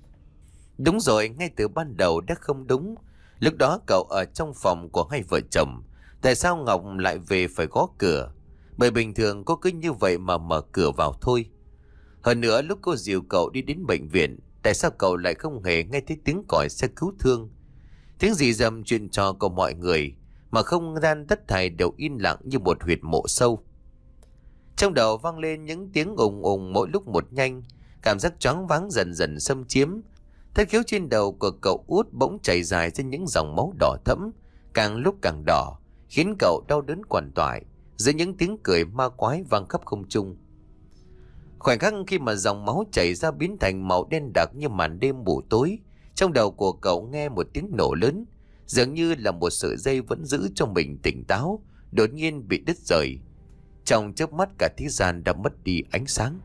Speaker 1: Đúng rồi, ngay từ ban đầu đã không đúng. Lúc đó cậu ở trong phòng của hai vợ chồng, tại sao Ngọc lại về phải gõ cửa? Bởi bình thường cô cứ như vậy mà mở cửa vào thôi. Hơn nữa lúc cô dìu cậu đi đến bệnh viện, Tại sao cậu lại không hề nghe thấy tiếng còi xe cứu thương, tiếng rì rầm chuyện trò của mọi người, mà không gian tất thảy đều im lặng như một huyệt mộ sâu. Trong đầu vang lên những tiếng ùng ùng mỗi lúc một nhanh, cảm giác choáng váng dần dần xâm chiếm. Thất khiếu trên đầu của cậu út bỗng chảy dài ra những dòng máu đỏ thẫm, càng lúc càng đỏ, khiến cậu đau đớn quằn quại giữa những tiếng cười ma quái vang khắp không trung. Khoảnh khắc khi mà dòng máu chảy ra biến thành màu đen đặc như màn đêm mù tối, trong đầu của cậu nghe một tiếng nổ lớn, dường như là một sợi dây vẫn giữ cho mình tỉnh táo, đột nhiên bị đứt rời. Trong chớp mắt cả thế gian đã mất đi ánh sáng.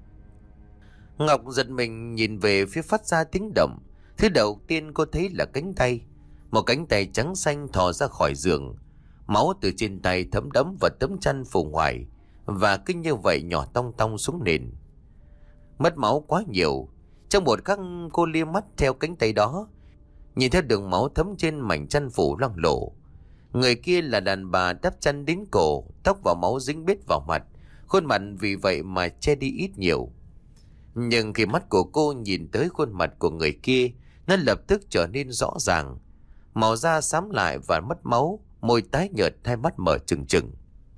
Speaker 1: Ngọc giật mình nhìn về phía phát ra tiếng động. Thứ đầu tiên cô thấy là cánh tay. Một cánh tay trắng xanh thò ra khỏi giường. Máu từ trên tay thấm đẫm vào tấm chăn phủ ngoài, và cứ như vậy nhỏ tong tong xuống nền. Mất máu quá nhiều. Trong một khắc cô lia mắt theo cánh tay đó, nhìn theo đường máu thấm trên mảnh chăn phủ loang lổ. Người kia là đàn bà đắp chăn đến cổ, tóc và máu dính bết vào mặt, khuôn mặt vì vậy mà che đi ít nhiều. Nhưng khi mắt của cô nhìn tới khuôn mặt của người kia, nó lập tức trở nên rõ ràng. Màu da xám lại và mất máu, môi tái nhợt, hai mắt mở trừng trừng.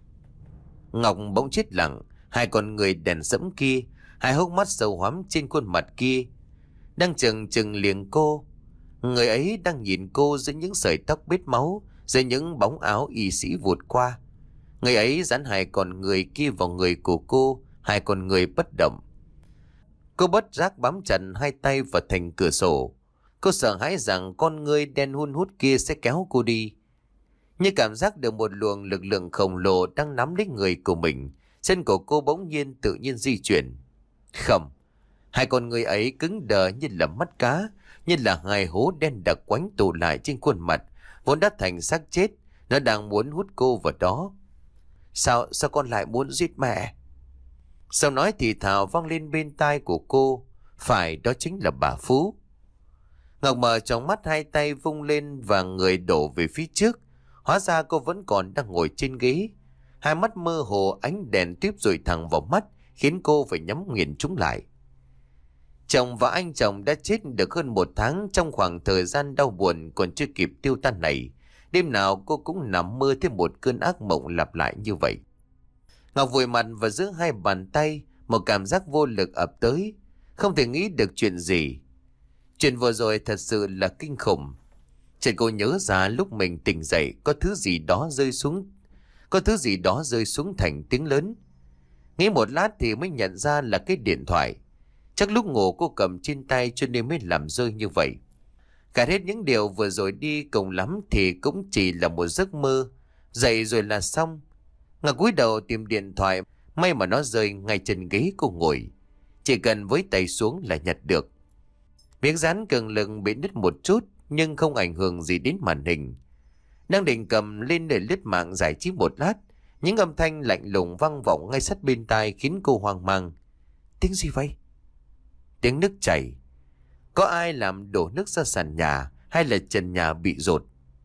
Speaker 1: Ngọc bỗng chết lặng, hai con người đèn sẫm kia, hai hốc mắt sâu hoắm trên khuôn mặt kia, đang chừng chừng liếng cô. Người ấy đang nhìn cô giữa những sợi tóc bết máu, dưới những bóng áo y sĩ vụt qua. Người ấy dán hai con người kia vào người của cô, hai con người bất động. Cô bất giác bám chặt hai tay vào thành cửa sổ. Cô sợ hãi rằng con người đen hun hút kia sẽ kéo cô đi. Như cảm giác được một luồng lực lượng khổng lồ đang nắm lấy người của mình, chân của cô bỗng nhiên tự nhiên di chuyển. Không, hai con người ấy cứng đờ như là mắt cá, như là hai hố đen đặc quánh tụ lại trên khuôn mặt vốn đã thành xác chết. Nó đang muốn hút cô vào đó. Sao, sao con lại muốn giết mẹ? Sao nói thì thào vang lên bên tai của cô. Phải, đó chính là bà Phú. Ngọc mở trong mắt, hai tay vung lên và người đổ về phía trước. Hóa ra cô vẫn còn đang ngồi trên ghế. Hai mắt mơ hồ, ánh đèn tiếp rọi thẳng vào mắt, khiến cô phải nhắm nghiền chúng lại. Chồng và anh chồng đã chết được hơn một tháng. Trong khoảng thời gian đau buồn còn chưa kịp tiêu tan này, đêm nào cô cũng nằm mơ thêm một cơn ác mộng lặp lại như vậy. Ngọc vùi mặt vào giữa hai bàn tay, một cảm giác vô lực ập tới, không thể nghĩ được chuyện gì. Chuyện vừa rồi thật sự là kinh khủng. Chợt cô nhớ ra lúc mình tỉnh dậy có thứ gì đó rơi xuống, có thứ gì đó rơi xuống thành tiếng lớn. Nghĩ một lát thì mới nhận ra là cái điện thoại. Chắc lúc ngủ cô cầm trên tay cho nên mới làm rơi như vậy. Cả hết những điều vừa rồi đi cùng lắm thì cũng chỉ là một giấc mơ. Dậy rồi là xong. Ngọc cúi đầu tìm điện thoại, may mà nó rơi ngay trên ghế cô ngồi. Chỉ cần với tay xuống là nhặt được. Miếng dán cường lực bị nứt một chút nhưng không ảnh hưởng gì đến màn hình. Đang định cầm lên để lướt mạng giải trí một lát, những âm thanh lạnh lùng vang vọng ngay sát bên tai khiến cô hoang mang. Tiếng gì vậy? Tiếng nước chảy. Có ai làm đổ nước ra sàn nhà hay là trần nhà bị dột?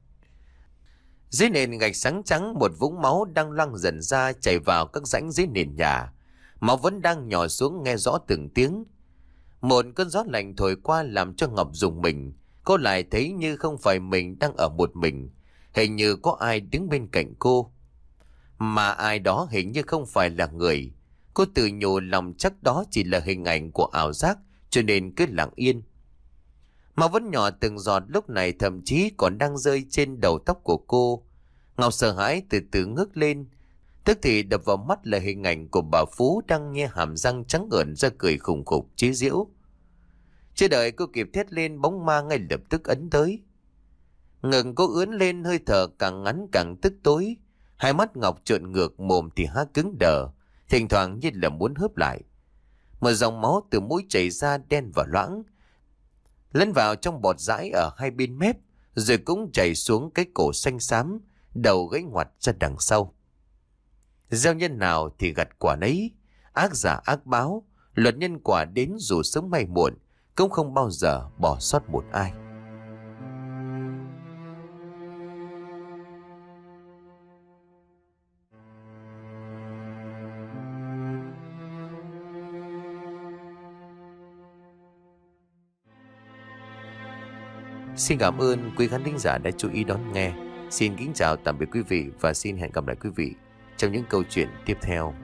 Speaker 1: Dưới nền gạch sáng trắng, một vũng máu đang loang dần ra chảy vào các rãnh dưới nền nhà. Máu vẫn đang nhỏ xuống nghe rõ từng tiếng. Một cơn gió lạnh thổi qua làm cho Ngọc rùng mình. Cô lại thấy như không phải mình đang ở một mình. Hình như có ai đứng bên cạnh cô. Mà ai đó hình như không phải là người. Cô tự nhủ lòng chắc đó chỉ là hình ảnh của ảo giác, cho nên cứ lặng yên. Máu vẫn nhỏ từng giọt, lúc này thậm chí còn đang rơi trên đầu tóc của cô. Ngọc sợ hãi từ từ ngước lên. Tức thì đập vào mắt là hình ảnh của bà Phú đang nhe hàm răng trắng ợn ra cười khùng khục chế giễu. Chưa đợi cô kịp thét lên, bóng ma ngay lập tức ấn tới. Ngừng cô ướn lên, hơi thở càng ngắn càng tức tối. Hai mắt Ngọc trợn ngược, mồm thì há cứng đờ, thỉnh thoảng như là muốn hớp lại. Một dòng máu từ mũi chảy ra đen và loãng, lẫn vào trong bọt dãi ở hai bên mép, rồi cũng chảy xuống cái cổ xanh xám, đầu gãy ngoặt ra đằng sau. Gieo nhân nào thì gặt quả nấy, ác giả ác báo, luật nhân quả đến dù sớm hay muộn, cũng không bao giờ bỏ sót một ai. Xin cảm ơn quý khán thính giả đã chú ý đón nghe. Xin kính chào tạm biệt quý vị và xin hẹn gặp lại quý vị trong những câu chuyện tiếp theo.